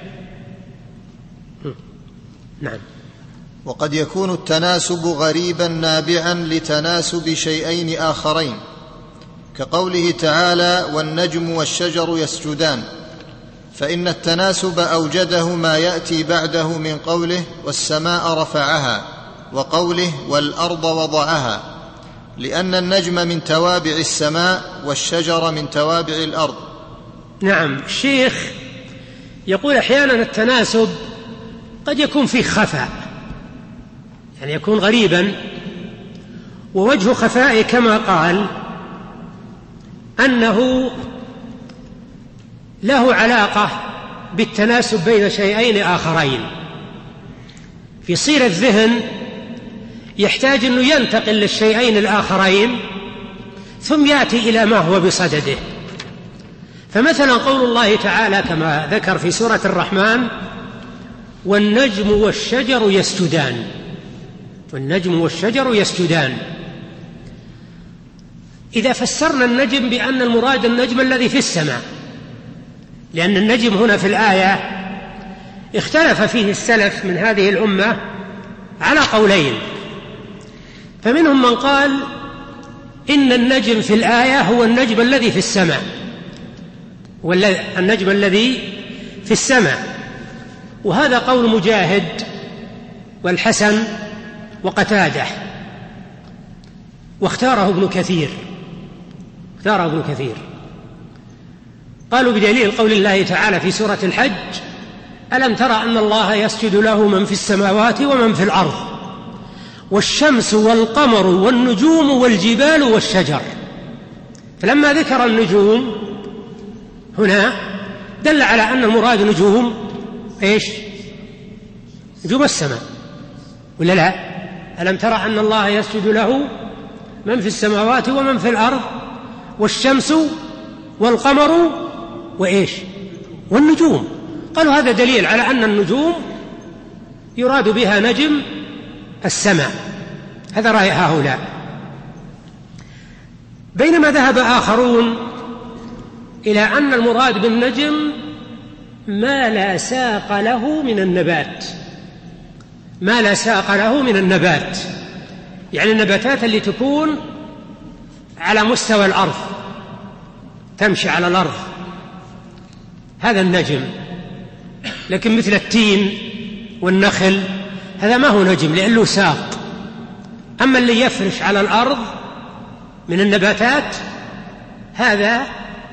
نعم. وقد يكون التناسب غريبا نابعا لتناسب شيئين آخرين، كقوله تعالى والنجم والشجر يسجدان، فإن التناسب أوجده ما يأتي بعده من قوله والسماء رفعها، وقوله والأرض وضعها، لأن النجم من توابع السماء والشجر من توابع الأرض. نعم. الشيخ يقول أحيانا التناسب قد يكون فيه خفاء، يعني يكون غريبا، ووجه خفائه كما قال أنه له علاقة بالتناسب بين شيئين آخرين. في صير الذهن يحتاج أنه ينتقل للشيئين الآخرين ثم يأتي إلى ما هو بصدده. فمثلا قول الله تعالى كما ذكر في سورة الرحمن: والنجم والشجر يسجدان. والنجم والشجر يسجدان. إذا فسرنا النجم بأن المراد النجم الذي في السماء، لأن النجم هنا في الآية اختلف فيه السلف من هذه الأمة على قولين، فمنهم من قال إن النجم في الآية هو النجم الذي في السماء، والنجم الذي في السماء، وهذا قول مجاهد والحسن وقتادة، واختاره ابن كثير اختاره ابن كثير قالوا بدليل قول الله تعالى في سورة الحج: ألم ترى أن الله يسجد له من في السماوات ومن في الأرض والشمس والقمر والنجوم والجبال والشجر. فلما ذكر النجوم هنا دل على أن المراد نجوم إيش؟ نجوم السماء، ولا لا؟ ألم ترى أن الله يسجد له من في السماوات ومن في الأرض والشمس والقمر وإيش؟ والنجوم. قالوا هذا دليل على أن النجوم يراد بها نجم السماء. هذا رأي هؤلاء. بينما ذهب آخرون إلى أن المراد بالنجم ما لا ساق له من النبات، ما لا ساق له من النبات، يعني النباتات اللي تكون على مستوى الأرض، تمشي على الأرض، هذا النجم. لكن مثل التين والنخل هذا ما هو نجم لأنه ساق. أما اللي يفرش على الأرض من النباتات هذا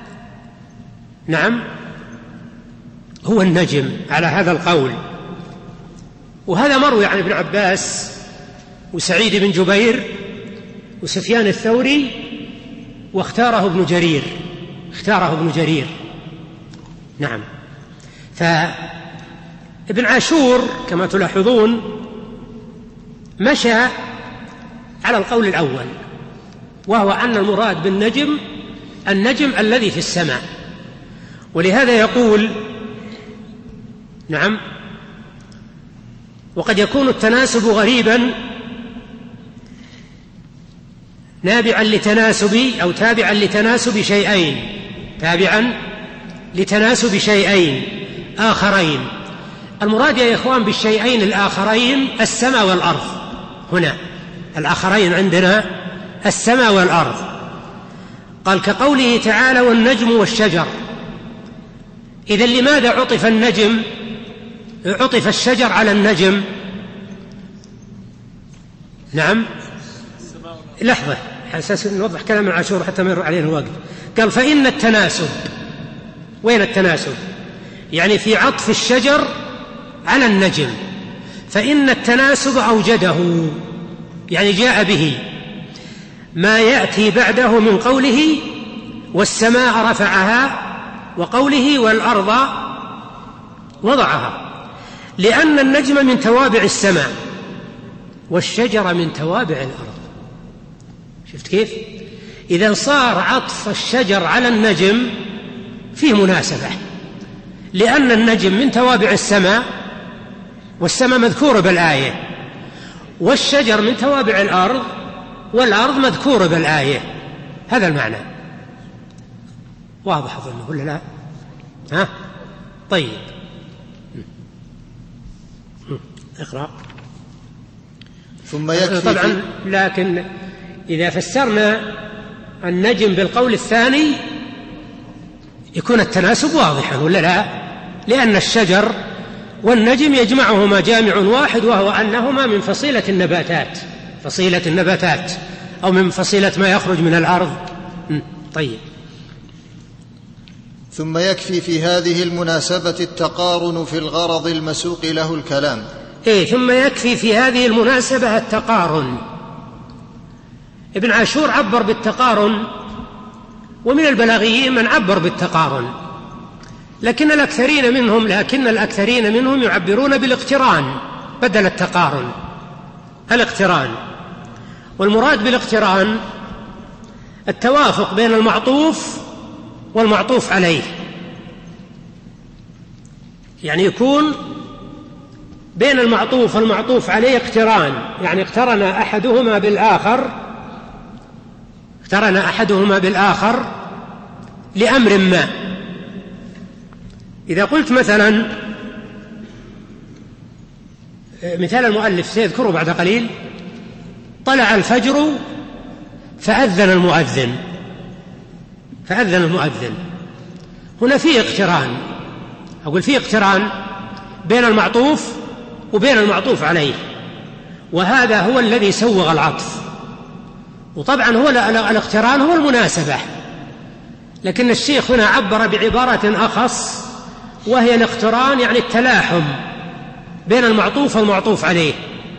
نعم هو النجم على هذا القول. وهذا مروي عن ابن عباس وسعيد بن جبير وسفيان الثوري، واختاره ابن جرير اختاره ابن جرير نعم. فابن عاشور كما تلاحظون مشى على القول الأول، وهو أن المراد بالنجم النجم الذي في السماء. ولهذا يقول نعم: وقد يكون التناسب غريبا نابعا لتناسب أو تابعا لتناسب شيئين تابعا لتناسب شيئين آخرين. المراد يا إخوان بالشيئين الآخرين السماء والأرض. هنا الآخرين عندنا السماء والأرض. قال كقوله تعالى: والنجم والشجر. إذن لماذا عطف النجم عطف الشجر على النجم؟ نعم لحظة حساس نوضح كلام العاشور حتى ما يروح علينا الوقت. قال فإن التناسب، وين التناسب؟ يعني في عطف الشجر على النجم، فإن التناسب أوجده، يعني جاء به ما يأتي بعده من قوله والسماء رفعها وقوله والأرض وضعها، لأن النجم من توابع السماء والشجر من توابع الأرض. شفت كيف؟ إذا صار عطف الشجر على النجم فيه مناسبة، لأن النجم من توابع السماء والسماء مذكورة بالآية، والشجر من توابع الأرض والأرض مذكورة بالآية. هذا المعنى. واضح أظن ولا لا؟ ها؟ طيب اقرأ. ثم يكفي طبعا، لكن إذا فسرنا النجم بالقول الثاني يكون التناسب واضحا ولا لا؟ لأن الشجر والنجم يجمعهما جامع واحد، وهو أنهما من فصيلة النباتات فصيلة النباتات أو من فصيلة ما يخرج من الأرض. طيب. ثم يكفي في هذه المناسبة التقارن في الغرض المسوق له الكلام. إيه ثم يكفي في هذه المناسبة التقارن ابن عاشور عبر بالتقارن، ومن البلاغيين من عبر بالتقارن، لكن الأكثرين منهم لكن الأكثرين منهم يعبرون بالاقتران بدل التقارن، الاقتران. والمراد بالاقتران التوافق بين المعطوف والمعطوف عليه، يعني يكون بين المعطوف والمعطوف عليه اقتران، يعني اقترن أحدهما بالآخر اقترن أحدهما بالآخر لأمر ما. إذا قلت مثلا مثال المؤلف سيذكره بعد قليل: طلع الفجر فأذن المؤذن فأذن المؤذن هنا فيه اقتران، أقول فيه اقتران بين المعطوف وبين المعطوف عليه، وهذا هو الذي سوغ العطف. وطبعا هو الاقتران هو المناسبة، لكن الشيخ هنا عبر بعبارة أخص، وهي الاقتران يعني التلاحم بين المعطوف والمعطوف عليه.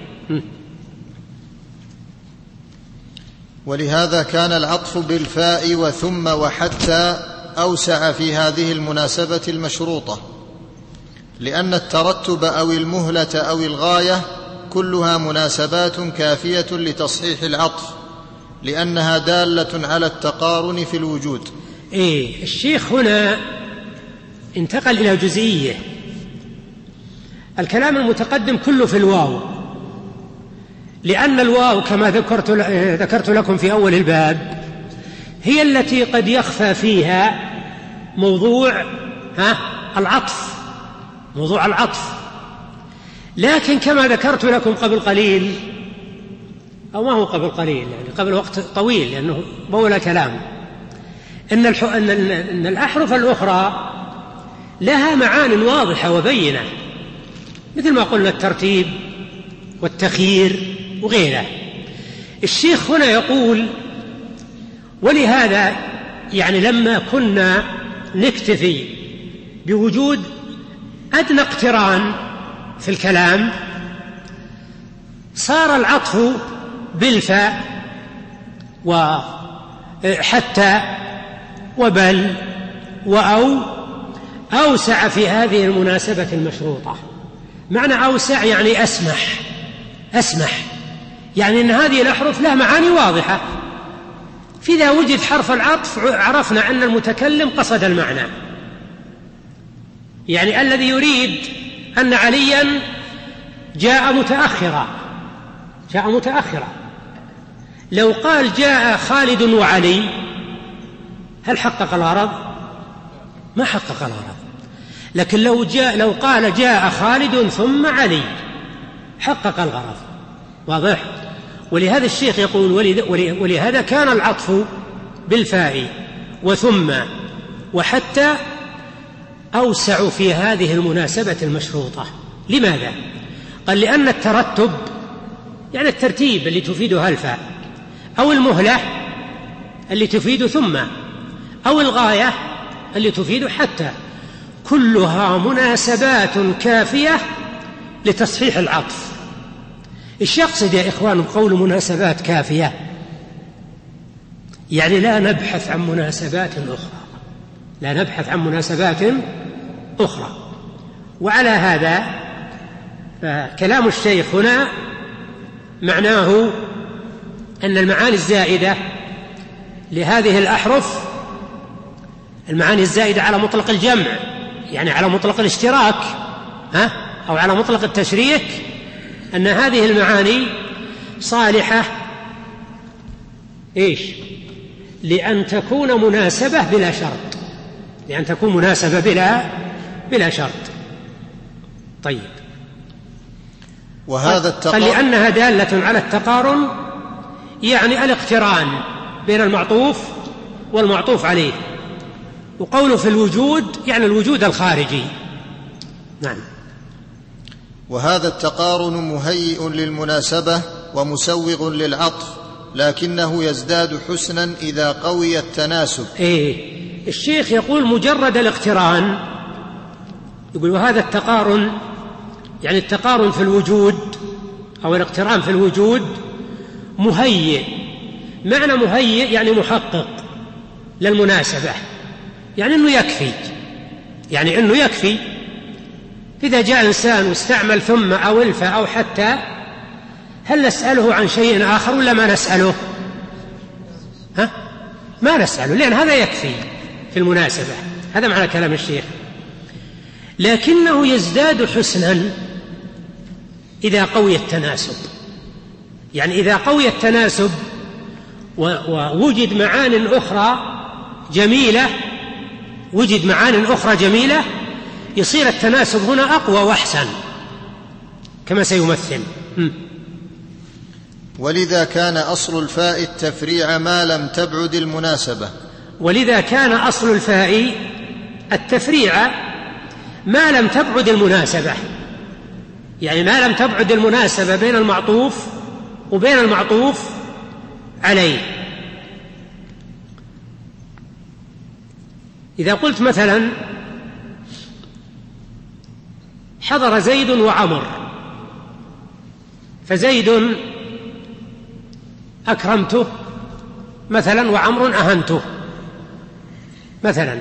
ولهذا كان العطف بالفاء وثم وحتى أوسع في هذه المناسبة المشروطة، لأن الترتب أو المهلة أو الغاية كلها مناسبات كافية لتصحيح العطف، لأنها دالة على التقارن في الوجود. إيه، الشيخ هنا انتقل إلى جزئية. الكلام المتقدم كله في الواو، لأن الواو كما ذكرت ذكرت لكم في أول الباب هي التي قد يخفى فيها موضوع ها العطف موضوع العطف لكن كما ذكرت لكم قبل قليل، أو ما هو قبل قليل يعني قبل وقت طويل لأنه بول كلام، إن, الح... إن... إن الأحرف الأخرى لها معان واضحة وبينة، مثل ما قلنا الترتيب والتخيير وغيره. الشيخ هنا يقول: ولهذا يعني لما كنا نكتفي بوجود أدنى اقتران في الكلام صار العطف بالفاء وحتى وبل وأو أوسع في هذه المناسبة المشروطة. معنى أوسع يعني أسمح أسمح يعني أن هذه الأحرف لها معاني واضحة، فإذا وجد حرف العطف عرفنا أن المتكلم قصد المعنى. يعني الذي يريد أن عليا جاء متأخرا جاء متأخرا لو قال جاء خالد وعلي هل حقق الغرض؟ ما حقق الغرض. لكن لو, جاء لو قال جاء خالد ثم علي حقق الغرض. واضح؟ ولهذا الشيخ يقول: ولهذا كان العطف بالفاء وثم وحتى أوسع في هذه المناسبة المشروطة. لماذا؟ قال: لأن الترتب يعني الترتيب اللي تفيده الفاء، أو المهلة اللي تفيد ثم، أو الغاية اللي تفيد حتى، كلها مناسبات كافية لتصحيح العطف. إيش يقصد يا إخوان بقول مناسبات كافية؟ يعني لا نبحث عن مناسبات أخرى لا نبحث عن مناسبات أخرى. وعلى هذا فكلام الشيخ هنا معناه أن المعاني الزائدة لهذه الأحرف، المعاني الزائدة على مطلق الجمع يعني على مطلق الاشتراك ها أو على مطلق التشريك، أن هذه المعاني صالحة إيش؟ لأن تكون مناسبة بلا شرط لأن تكون مناسبة بلا بلا شرط. طيب، وهذا التقارن لأنها دالة على التقارن يعني الاقتران بين المعطوف والمعطوف عليه. وقوله في الوجود يعني الوجود الخارجي. نعم. وهذا التقارن مهيئ للمناسبة ومسوغ للعطف، لكنه يزداد حسنا إذا قوي التناسب. إيه، الشيخ يقول مجرد الاقتران، يقول وهذا التقارن يعني التقارن في الوجود أو الاقتران في الوجود مهيئ معنى مهيئ يعني محقق للمناسبة، يعني أنه يكفي، يعني أنه يكفي. إذا جاء إنسان واستعمل ثم أو الف أو حتى، هل نسأله عن شيء آخر ولا ما نسأله؟ ها؟ ما نسأله، لأن هذا يكفي في المناسبة. هذا معنى كلام الشيخ. لكنه يزداد حسنا إذا قوي التناسب، يعني إذا قوي التناسب ووجد معان أخرى جميلة، وجد معان أخرى جميلة، يصير التناسب هنا أقوى وأحسن كما سيمثل. م. ولذا كان أصل الفاء التفريع ما لم تبعد المناسبة. ولذا كان أصل الفاء التفريع ما لم تبعد المناسبة، يعني ما لم تبعد المناسبة بين المعطوف وبين المعطوف عليه. إذا قلت مثلا حضر زيد وعمر، فزيد أكرمته مثلا وعمر أهنته مثلا،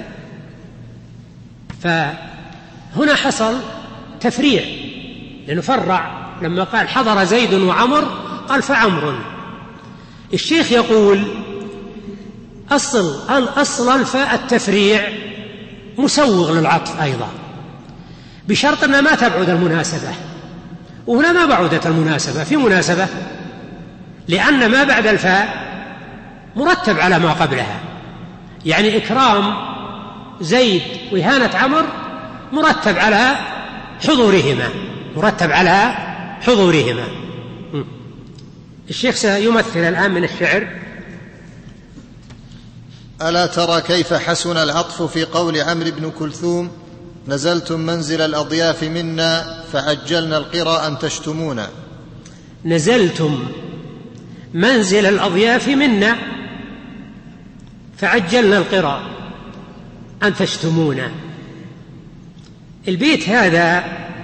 فهنا حصل تفريع لأنه فرع. لما قال حضر زيد وعمر قال فعمر. الشيخ يقول أصل الأصل الفاء التفريع مسوغ للعطف أيضا، بشرط أنها ما تبعد المناسبة. وهنا ما بعدت المناسبة، في مناسبة، لأن ما بعد الفاء مرتب على ما قبلها. يعني إكرام زيد وإهانة عمر مرتب على حضورهما، مرتب على حضورهما. الشيخ سيمثل الآن من الشعر: ألا ترى كيف حسن العطف في قول عمرو بن كلثوم: نزلتم منزل الأضياف منا فعجلنا القرى أن تشتمونا. نزلتم منزل الأضياف منا فعجلنا القرى أن تشتمونا. البيت هذا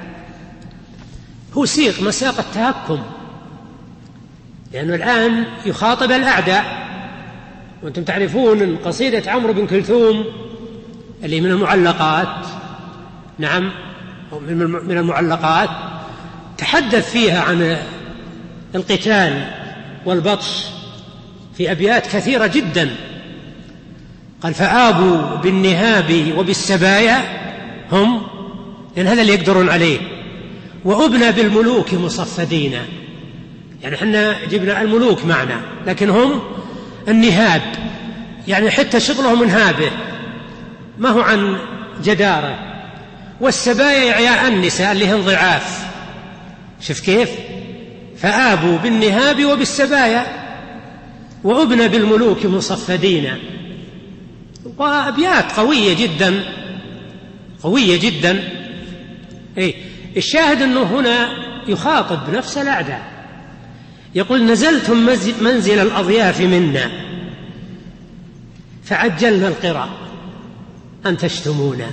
هو سيق مساق التهكم، لأنه الآن يخاطب الأعداء. وأنتم تعرفون أن قصيدة عمرو بن كلثوم اللي من المعلقات، نعم من المعلقات، تحدث فيها عن القتال والبطش في أبيات كثيرة جدا. قال: فآبوا بالنهاب وبالسبايا هم، لأن هذا اللي يقدرون عليه، وأبنى بالملوك مصفدين. يعني حنا جبنا الملوك معنا، لكن هم النهاب، يعني حتى شغلهم نهابه ما هو عن جدارة. والسبايا يعيا النساء اللي هن ضعاف. شوف كيف؟ فآبوا بالنهاب وبالسبايا وأبنى بالملوك مصفدين. وأبيات قوية جدا، قوية جدا. إيه؟ الشاهد أنه هنا يخاطب نفس الأعداء، يقول: نزلتم منزل الأضياف منا فعجلنا القرى أن تشتمونا.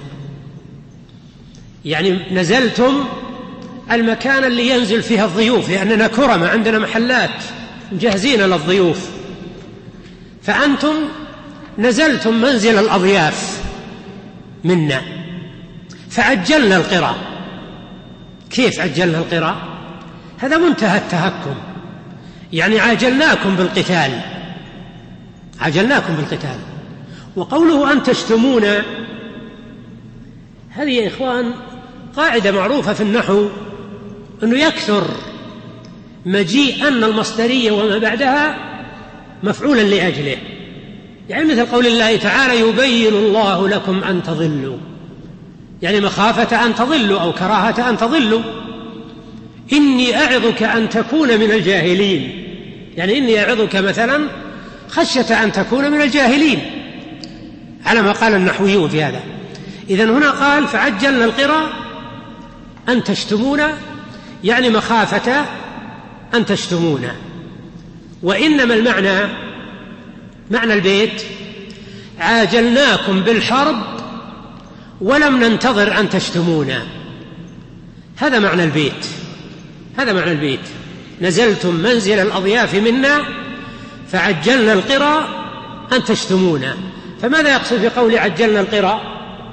يعني نزلتم المكان اللي ينزل فيها الضيوف، لأننا كرم عندنا محلات مجهزين للضيوف، فأنتم نزلتم منزل الأضياف منا فعجلنا القرى. كيف عجلنا القرى؟ هذا منتهى التهكم، يعني عاجلناكم بالقتال، عاجلناكم بالقتال. وقوله أن تشتمونا، هذه يا إخوان قاعدة معروفة في النحو، أنه يكثر مجيء أن المصدرية وما بعدها مفعولا لأجله. يعني مثل قول الله تعالى: يبين الله لكم أن تضلوا، يعني مخافة أن تضلوا أو كراهة أن تضلوا. إني أعظك أن تكون من الجاهلين، يعني إني أعظك مثلا خشية أن تكون من الجاهلين، على ما قال النحويون في هذا. إذن هنا قال: فعجلنا القرى أن تشتمونا، يعني مخافة أن تشتمونا. وإنما المعنى، معنى البيت: عاجلناكم بالحرب ولم ننتظر أن تشتمونا. هذا معنى البيت، هذا معنى البيت: نزلتم منزل الأضياف منا فعجلنا القرى أن تشتمونا. فماذا يقصد بقول عجلنا القرى؟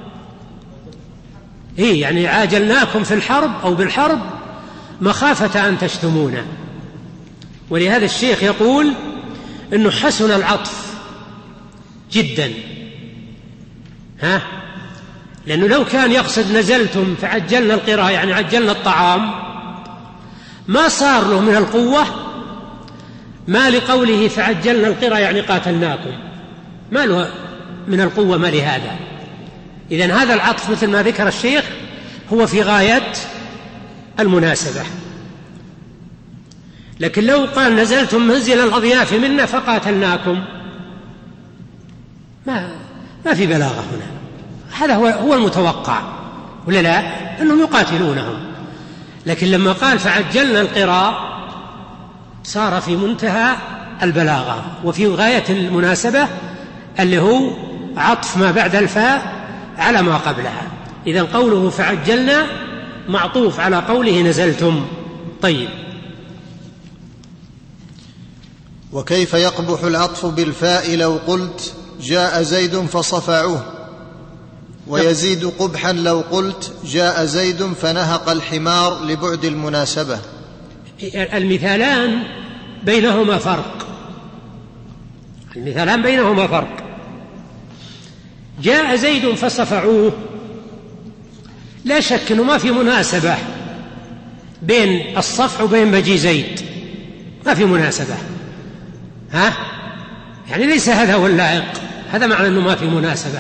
إيه يعني عاجلناكم في الحرب أو بالحرب مخافة أن تشتمونا. ولهذا الشيخ يقول إنه حسن العطف جدا، ها، لأنه لو كان يقصد نزلتم فعجلنا القرى يعني عجلنا الطعام ما صار له من القوة ما لقوله فعجلنا القرى يعني قاتلناكم، ما له من القوة ما لهذا. إذن هذا العطف مثل ما ذكر الشيخ هو في غاية المناسبة. لكن لو قال نزلتم منزل الأضياف منا فقاتلناكم ما ما في بلاغة هنا، هذا هو هو المتوقع ولا لا؟ أنهم يقاتلونهم. لكن لما قال فعجلنا القرى صار في منتهى البلاغة وفي غاية المناسبة اللي هو عطف ما بعد الفاء على ما قبلها. إذن قوله فعجلنا معطوف على قوله نزلتم. طيب، وكيف يقبح العطف بالفاء لو قلت جاء زيد فصفعوه، ويزيد قبحا لو قلت جاء زيد فنهق الحمار لبعد المناسبة؟ المثالان بينهما فرق، المثالان بينهما فرق. جاء زيد فصفعوه لا شك أنه ما في مناسبة بين الصفع وبين مجيء زيد، ما في مناسبة، ها؟ يعني ليس هذا هو اللائق، هذا معنى أنه ما في مناسبة.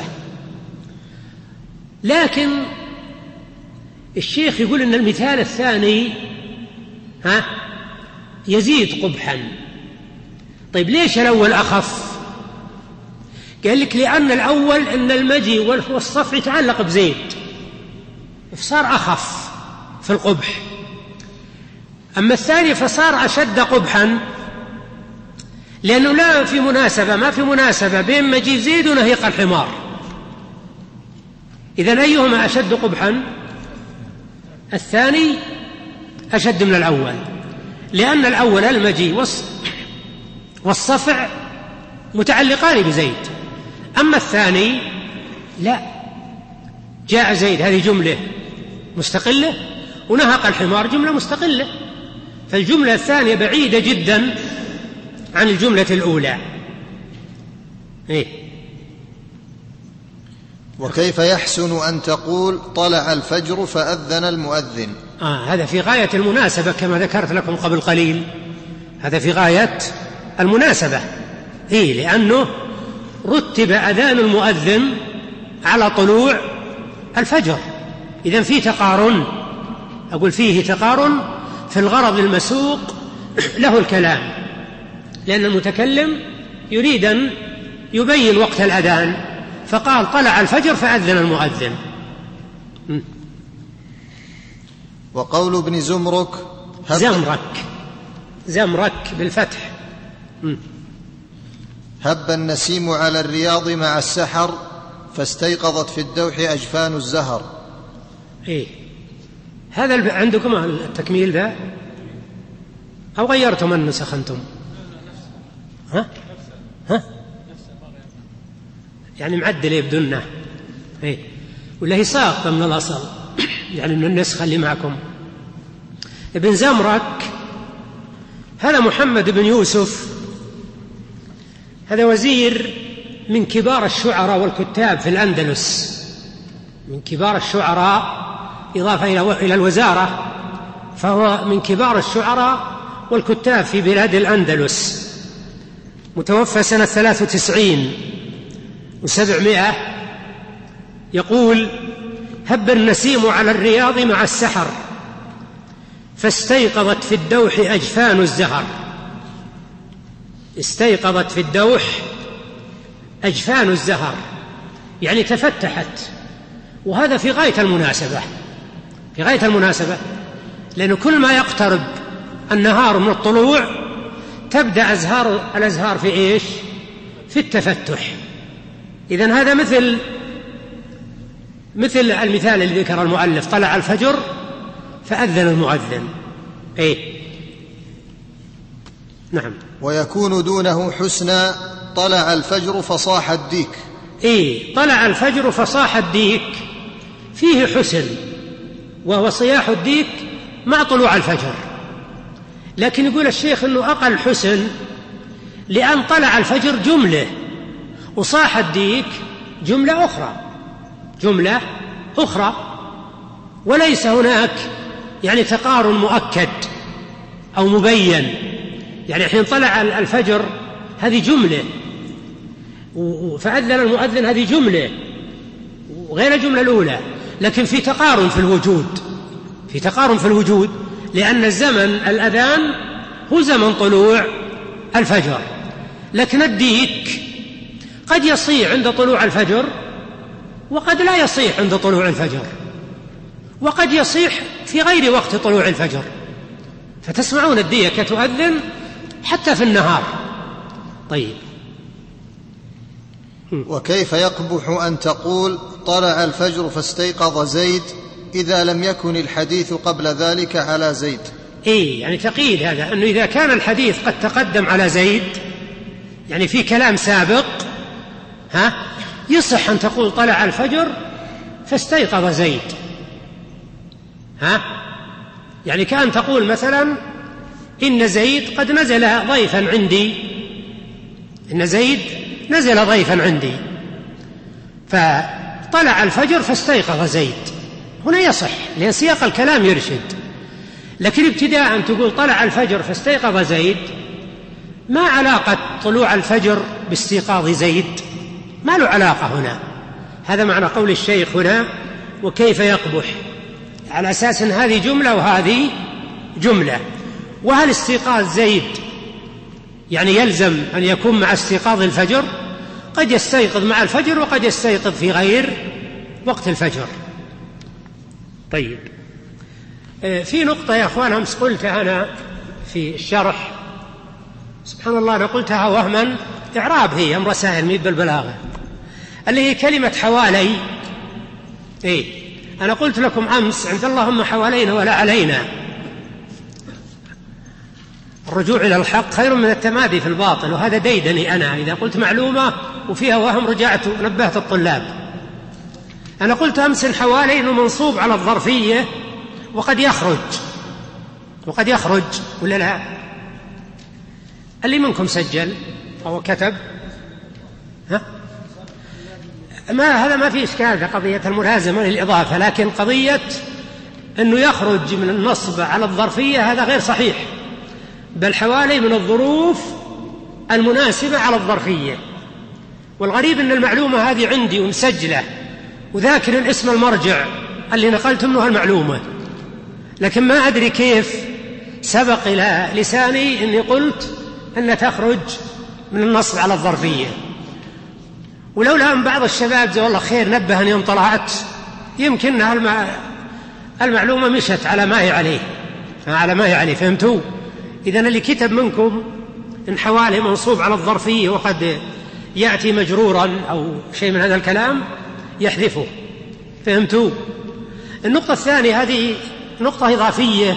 لكن الشيخ يقول أن المثال الثاني ها يزيد قبحا. طيب ليش الأول أخف؟ قال لك لأن الأول أن المجيء والصفع يتعلق بزيد فصار أخف في القبح، أما الثاني فصار أشد قبحا لأنه لا في مناسبة، ما في مناسبة بين مجيء زيد ونهيق الحمار. إذن أيهما أشد قبحا؟ الثاني أشد من الأول، لأن الأول المجيء والصفع متعلقان بزيد، أما الثاني لا، جاء زيد هذه جملة مستقلة ونهق الحمار جملة مستقلة، فالجملة الثانية بعيدة جدا عن الجملة الأولى. إيه؟ وكيف يحسن أن تقول طلع الفجر فأذن المؤذن؟ آه هذا في غاية المناسبة كما ذكرت لكم قبل قليل، هذا في غاية المناسبة. إيه؟ لأنه رتب أذان المؤذن على طلوع الفجر، إذن فيه تقارن، أقول فيه تقارن في الغرض المسوق له الكلام، لأن المتكلم يريد أن يبين وقت الأذان فقال طلع الفجر فأذن المؤذن. وقول ابن زمرك زمرك زمرك بالفتح هب النسيم على الرياض مع السحر فاستيقظت في الدوح أجفان الزهر. إيه هذا عندكم التكميل ذا أو غيرتم النسخ أنتم؟ ها؟ ها؟ يعني معدل يبدونه إيه ولا هي ساقطة من الأصل يعني من النسخة اللي معكم. ابن زمرك هذا محمد بن يوسف، هذا وزير من كبار الشعراء والكتاب في الأندلس، من كبار الشعراء إضافة إلى الوزارة، فهو من كبار الشعراء والكتاب في بلاد الأندلس، متوفى سنة ثلاث وتسعين وسبعمائة. يقول هب النسيم على الرياض مع السحر فاستيقظت في الدوح أجفان الزهر. استيقظت في الدوح أجفان الزهر يعني تفتحت، وهذا في غاية المناسبة، في غاية المناسبة، لأن كل ما يقترب النهار من الطلوع تبدأ أزهار الأزهار في إيش؟ في التفتح. إذن هذا مثل مثل المثال الذي ذكر المؤلف طلع الفجر فأذن المؤذن. إيه نعم. ويكون دونه حسنى طلع الفجر فصاح الديك. إيه، طلع الفجر فصاح الديك فيه حسن، وهو صياح الديك مع طلوع الفجر. لكن يقول الشيخ أنه أقل حسن لأن طلع الفجر جملة وصاح الديك جملة أخرى جملة أخرى وليس هناك يعني تقارن مؤكد أو مبين. يعني حين طلع الفجر هذه جملة، فأذن المؤذن هذه جملة وغير الجملة الأولى، لكن في تقارن في الوجود في تقارن في الوجود لأن الزمن الأذان هو زمن طلوع الفجر. لكن الديك قد يصيح عند طلوع الفجر وقد لا يصيح عند طلوع الفجر، وقد يصيح في غير وقت طلوع الفجر، فتسمعون الديكة تؤذن حتى في النهار. طيب، وكيف يقبح أن تقول طلع الفجر فاستيقظ زيد إذا لم يكن الحديث قبل ذلك على زيد؟ إيه، يعني تقييد هذا، أنه إذا كان الحديث قد تقدم على زيد يعني في كلام سابق، ها يصح أن تقول طلع الفجر فاستيقظ زيد. ها يعني كأن تقول مثلا إن زيد قد نزل ضيفا عندي إن زيد نزل ضيفا عندي فطلع الفجر فاستيقظ زيد، هنا يصح لأن سياق الكلام يرشد. لكن ابتداء أن تقول طلع الفجر فاستيقظ زيد، ما علاقة طلوع الفجر باستيقاظ زيد؟ ما له علاقة هنا. هذا معنى قول الشيخ هنا وكيف يقبح، على أساس أن هذه جملة وهذه جملة. وهل استيقاظ زيد يعني يلزم أن يكون مع استيقاظ الفجر؟ قد يستيقظ مع الفجر وقد يستيقظ في غير وقت الفجر. طيب، في نقطة يا أخوان أمس قلتها أنا في الشرح، سبحان الله أنا قلتها وهما، إعراب هي أمر سهل ميد بالبلاغة، اللي هي كلمة حوالي. إيه، أنا قلت لكم أمس عند اللهم حوالينا ولا علينا، الرجوع إلى الحق خير من التمادي في الباطل، وهذا ديدني أنا إذا قلت معلومة وفيها وهم رجعت نبهت الطلاب. أنا قلت أمس حوالي إنه منصوب على الظرفية وقد يخرج وقد يخرج ولا لا؟ اللي منكم سجل أو كتب؟ ها؟ ما هذا ما في إشكال في قضية الملازمة للإضافة، لكن قضية أنه يخرج من النصب على الظرفية هذا غير صحيح، بل حوالي من الظروف المناسبة على الظرفية. والغريب أن المعلومة هذه عندي ومسجلة وذاكر الاسم المرجع اللي نقلت منه المعلومة، لكن ما أدري كيف سبق إلى لساني أني قلت أن تخرج من النصب على الظرفية. ولولا أن بعض الشباب زي والله خير نبهني يوم طلعت، يمكن المعلومة مشت على ما هي عليه على ما هي عليه فهمتوا؟ إذن اللي كتب منكم إن حوالي منصوب على الظرفية وقد يأتي مجرورا أو شيء من هذا الكلام يحذفه، فهمتوا؟ النقطة الثانية هذه نقطة إضافية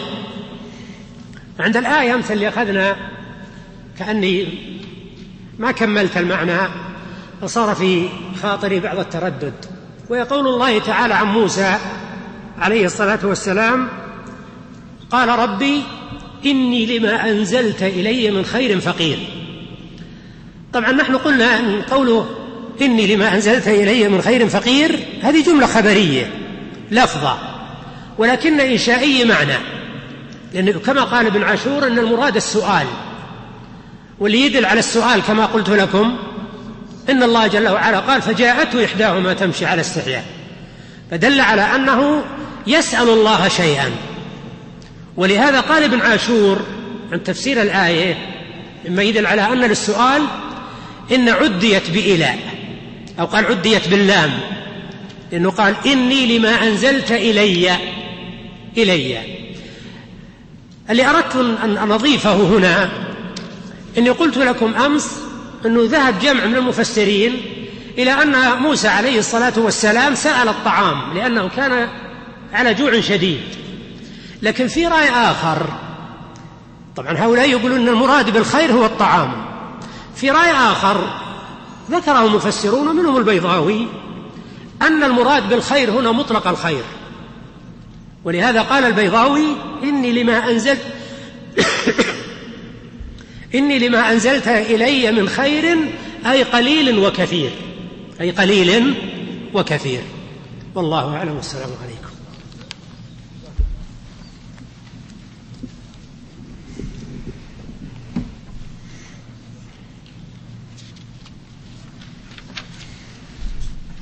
عند الآية أمثل اللي أخذنا، كأني ما كملت المعنى فصار في خاطري بعض التردد. ويقول الله تعالى عن موسى عليه الصلاة والسلام قال ربي إني لما أنزلت إلي من خير فقير. طبعا نحن قلنا أن قوله إني لما أنزلت إلي من خير فقير هذه جملة خبرية لفظة، ولكن إنشائي معنى، لأن كما قال ابن عاشور أن المراد السؤال، واللي يدل على السؤال كما قلت لكم إن الله جل وعلا قال فجاءته إحداهما تمشي على استحياء، فدل على أنه يسأل الله شيئا. ولهذا قال ابن عاشور عن تفسير الآية مما يدل على أن للسؤال إن عديت بإله، أو قال عديت باللام، لأنه قال إني لما أنزلت إلي إلي. اللي أردت أن أضيفه هنا إني قلت لكم أمس أنه ذهب جمع من المفسرين إلى أن موسى عليه الصلاة والسلام سأل الطعام لأنه كان على جوع شديد، لكن في رأي آخر طبعا هؤلاء يقولون أن المراد بالخير هو الطعام. في رأي آخر ذكره مفسرون منهم البيضاوي أن المراد بالخير هنا مطلق الخير، ولهذا قال البيضاوي إني لما أنزلت إني لما أنزلت إلي من خير أي قليل وكثير، أي قليل وكثير. والله أعلم والسلام عليكم.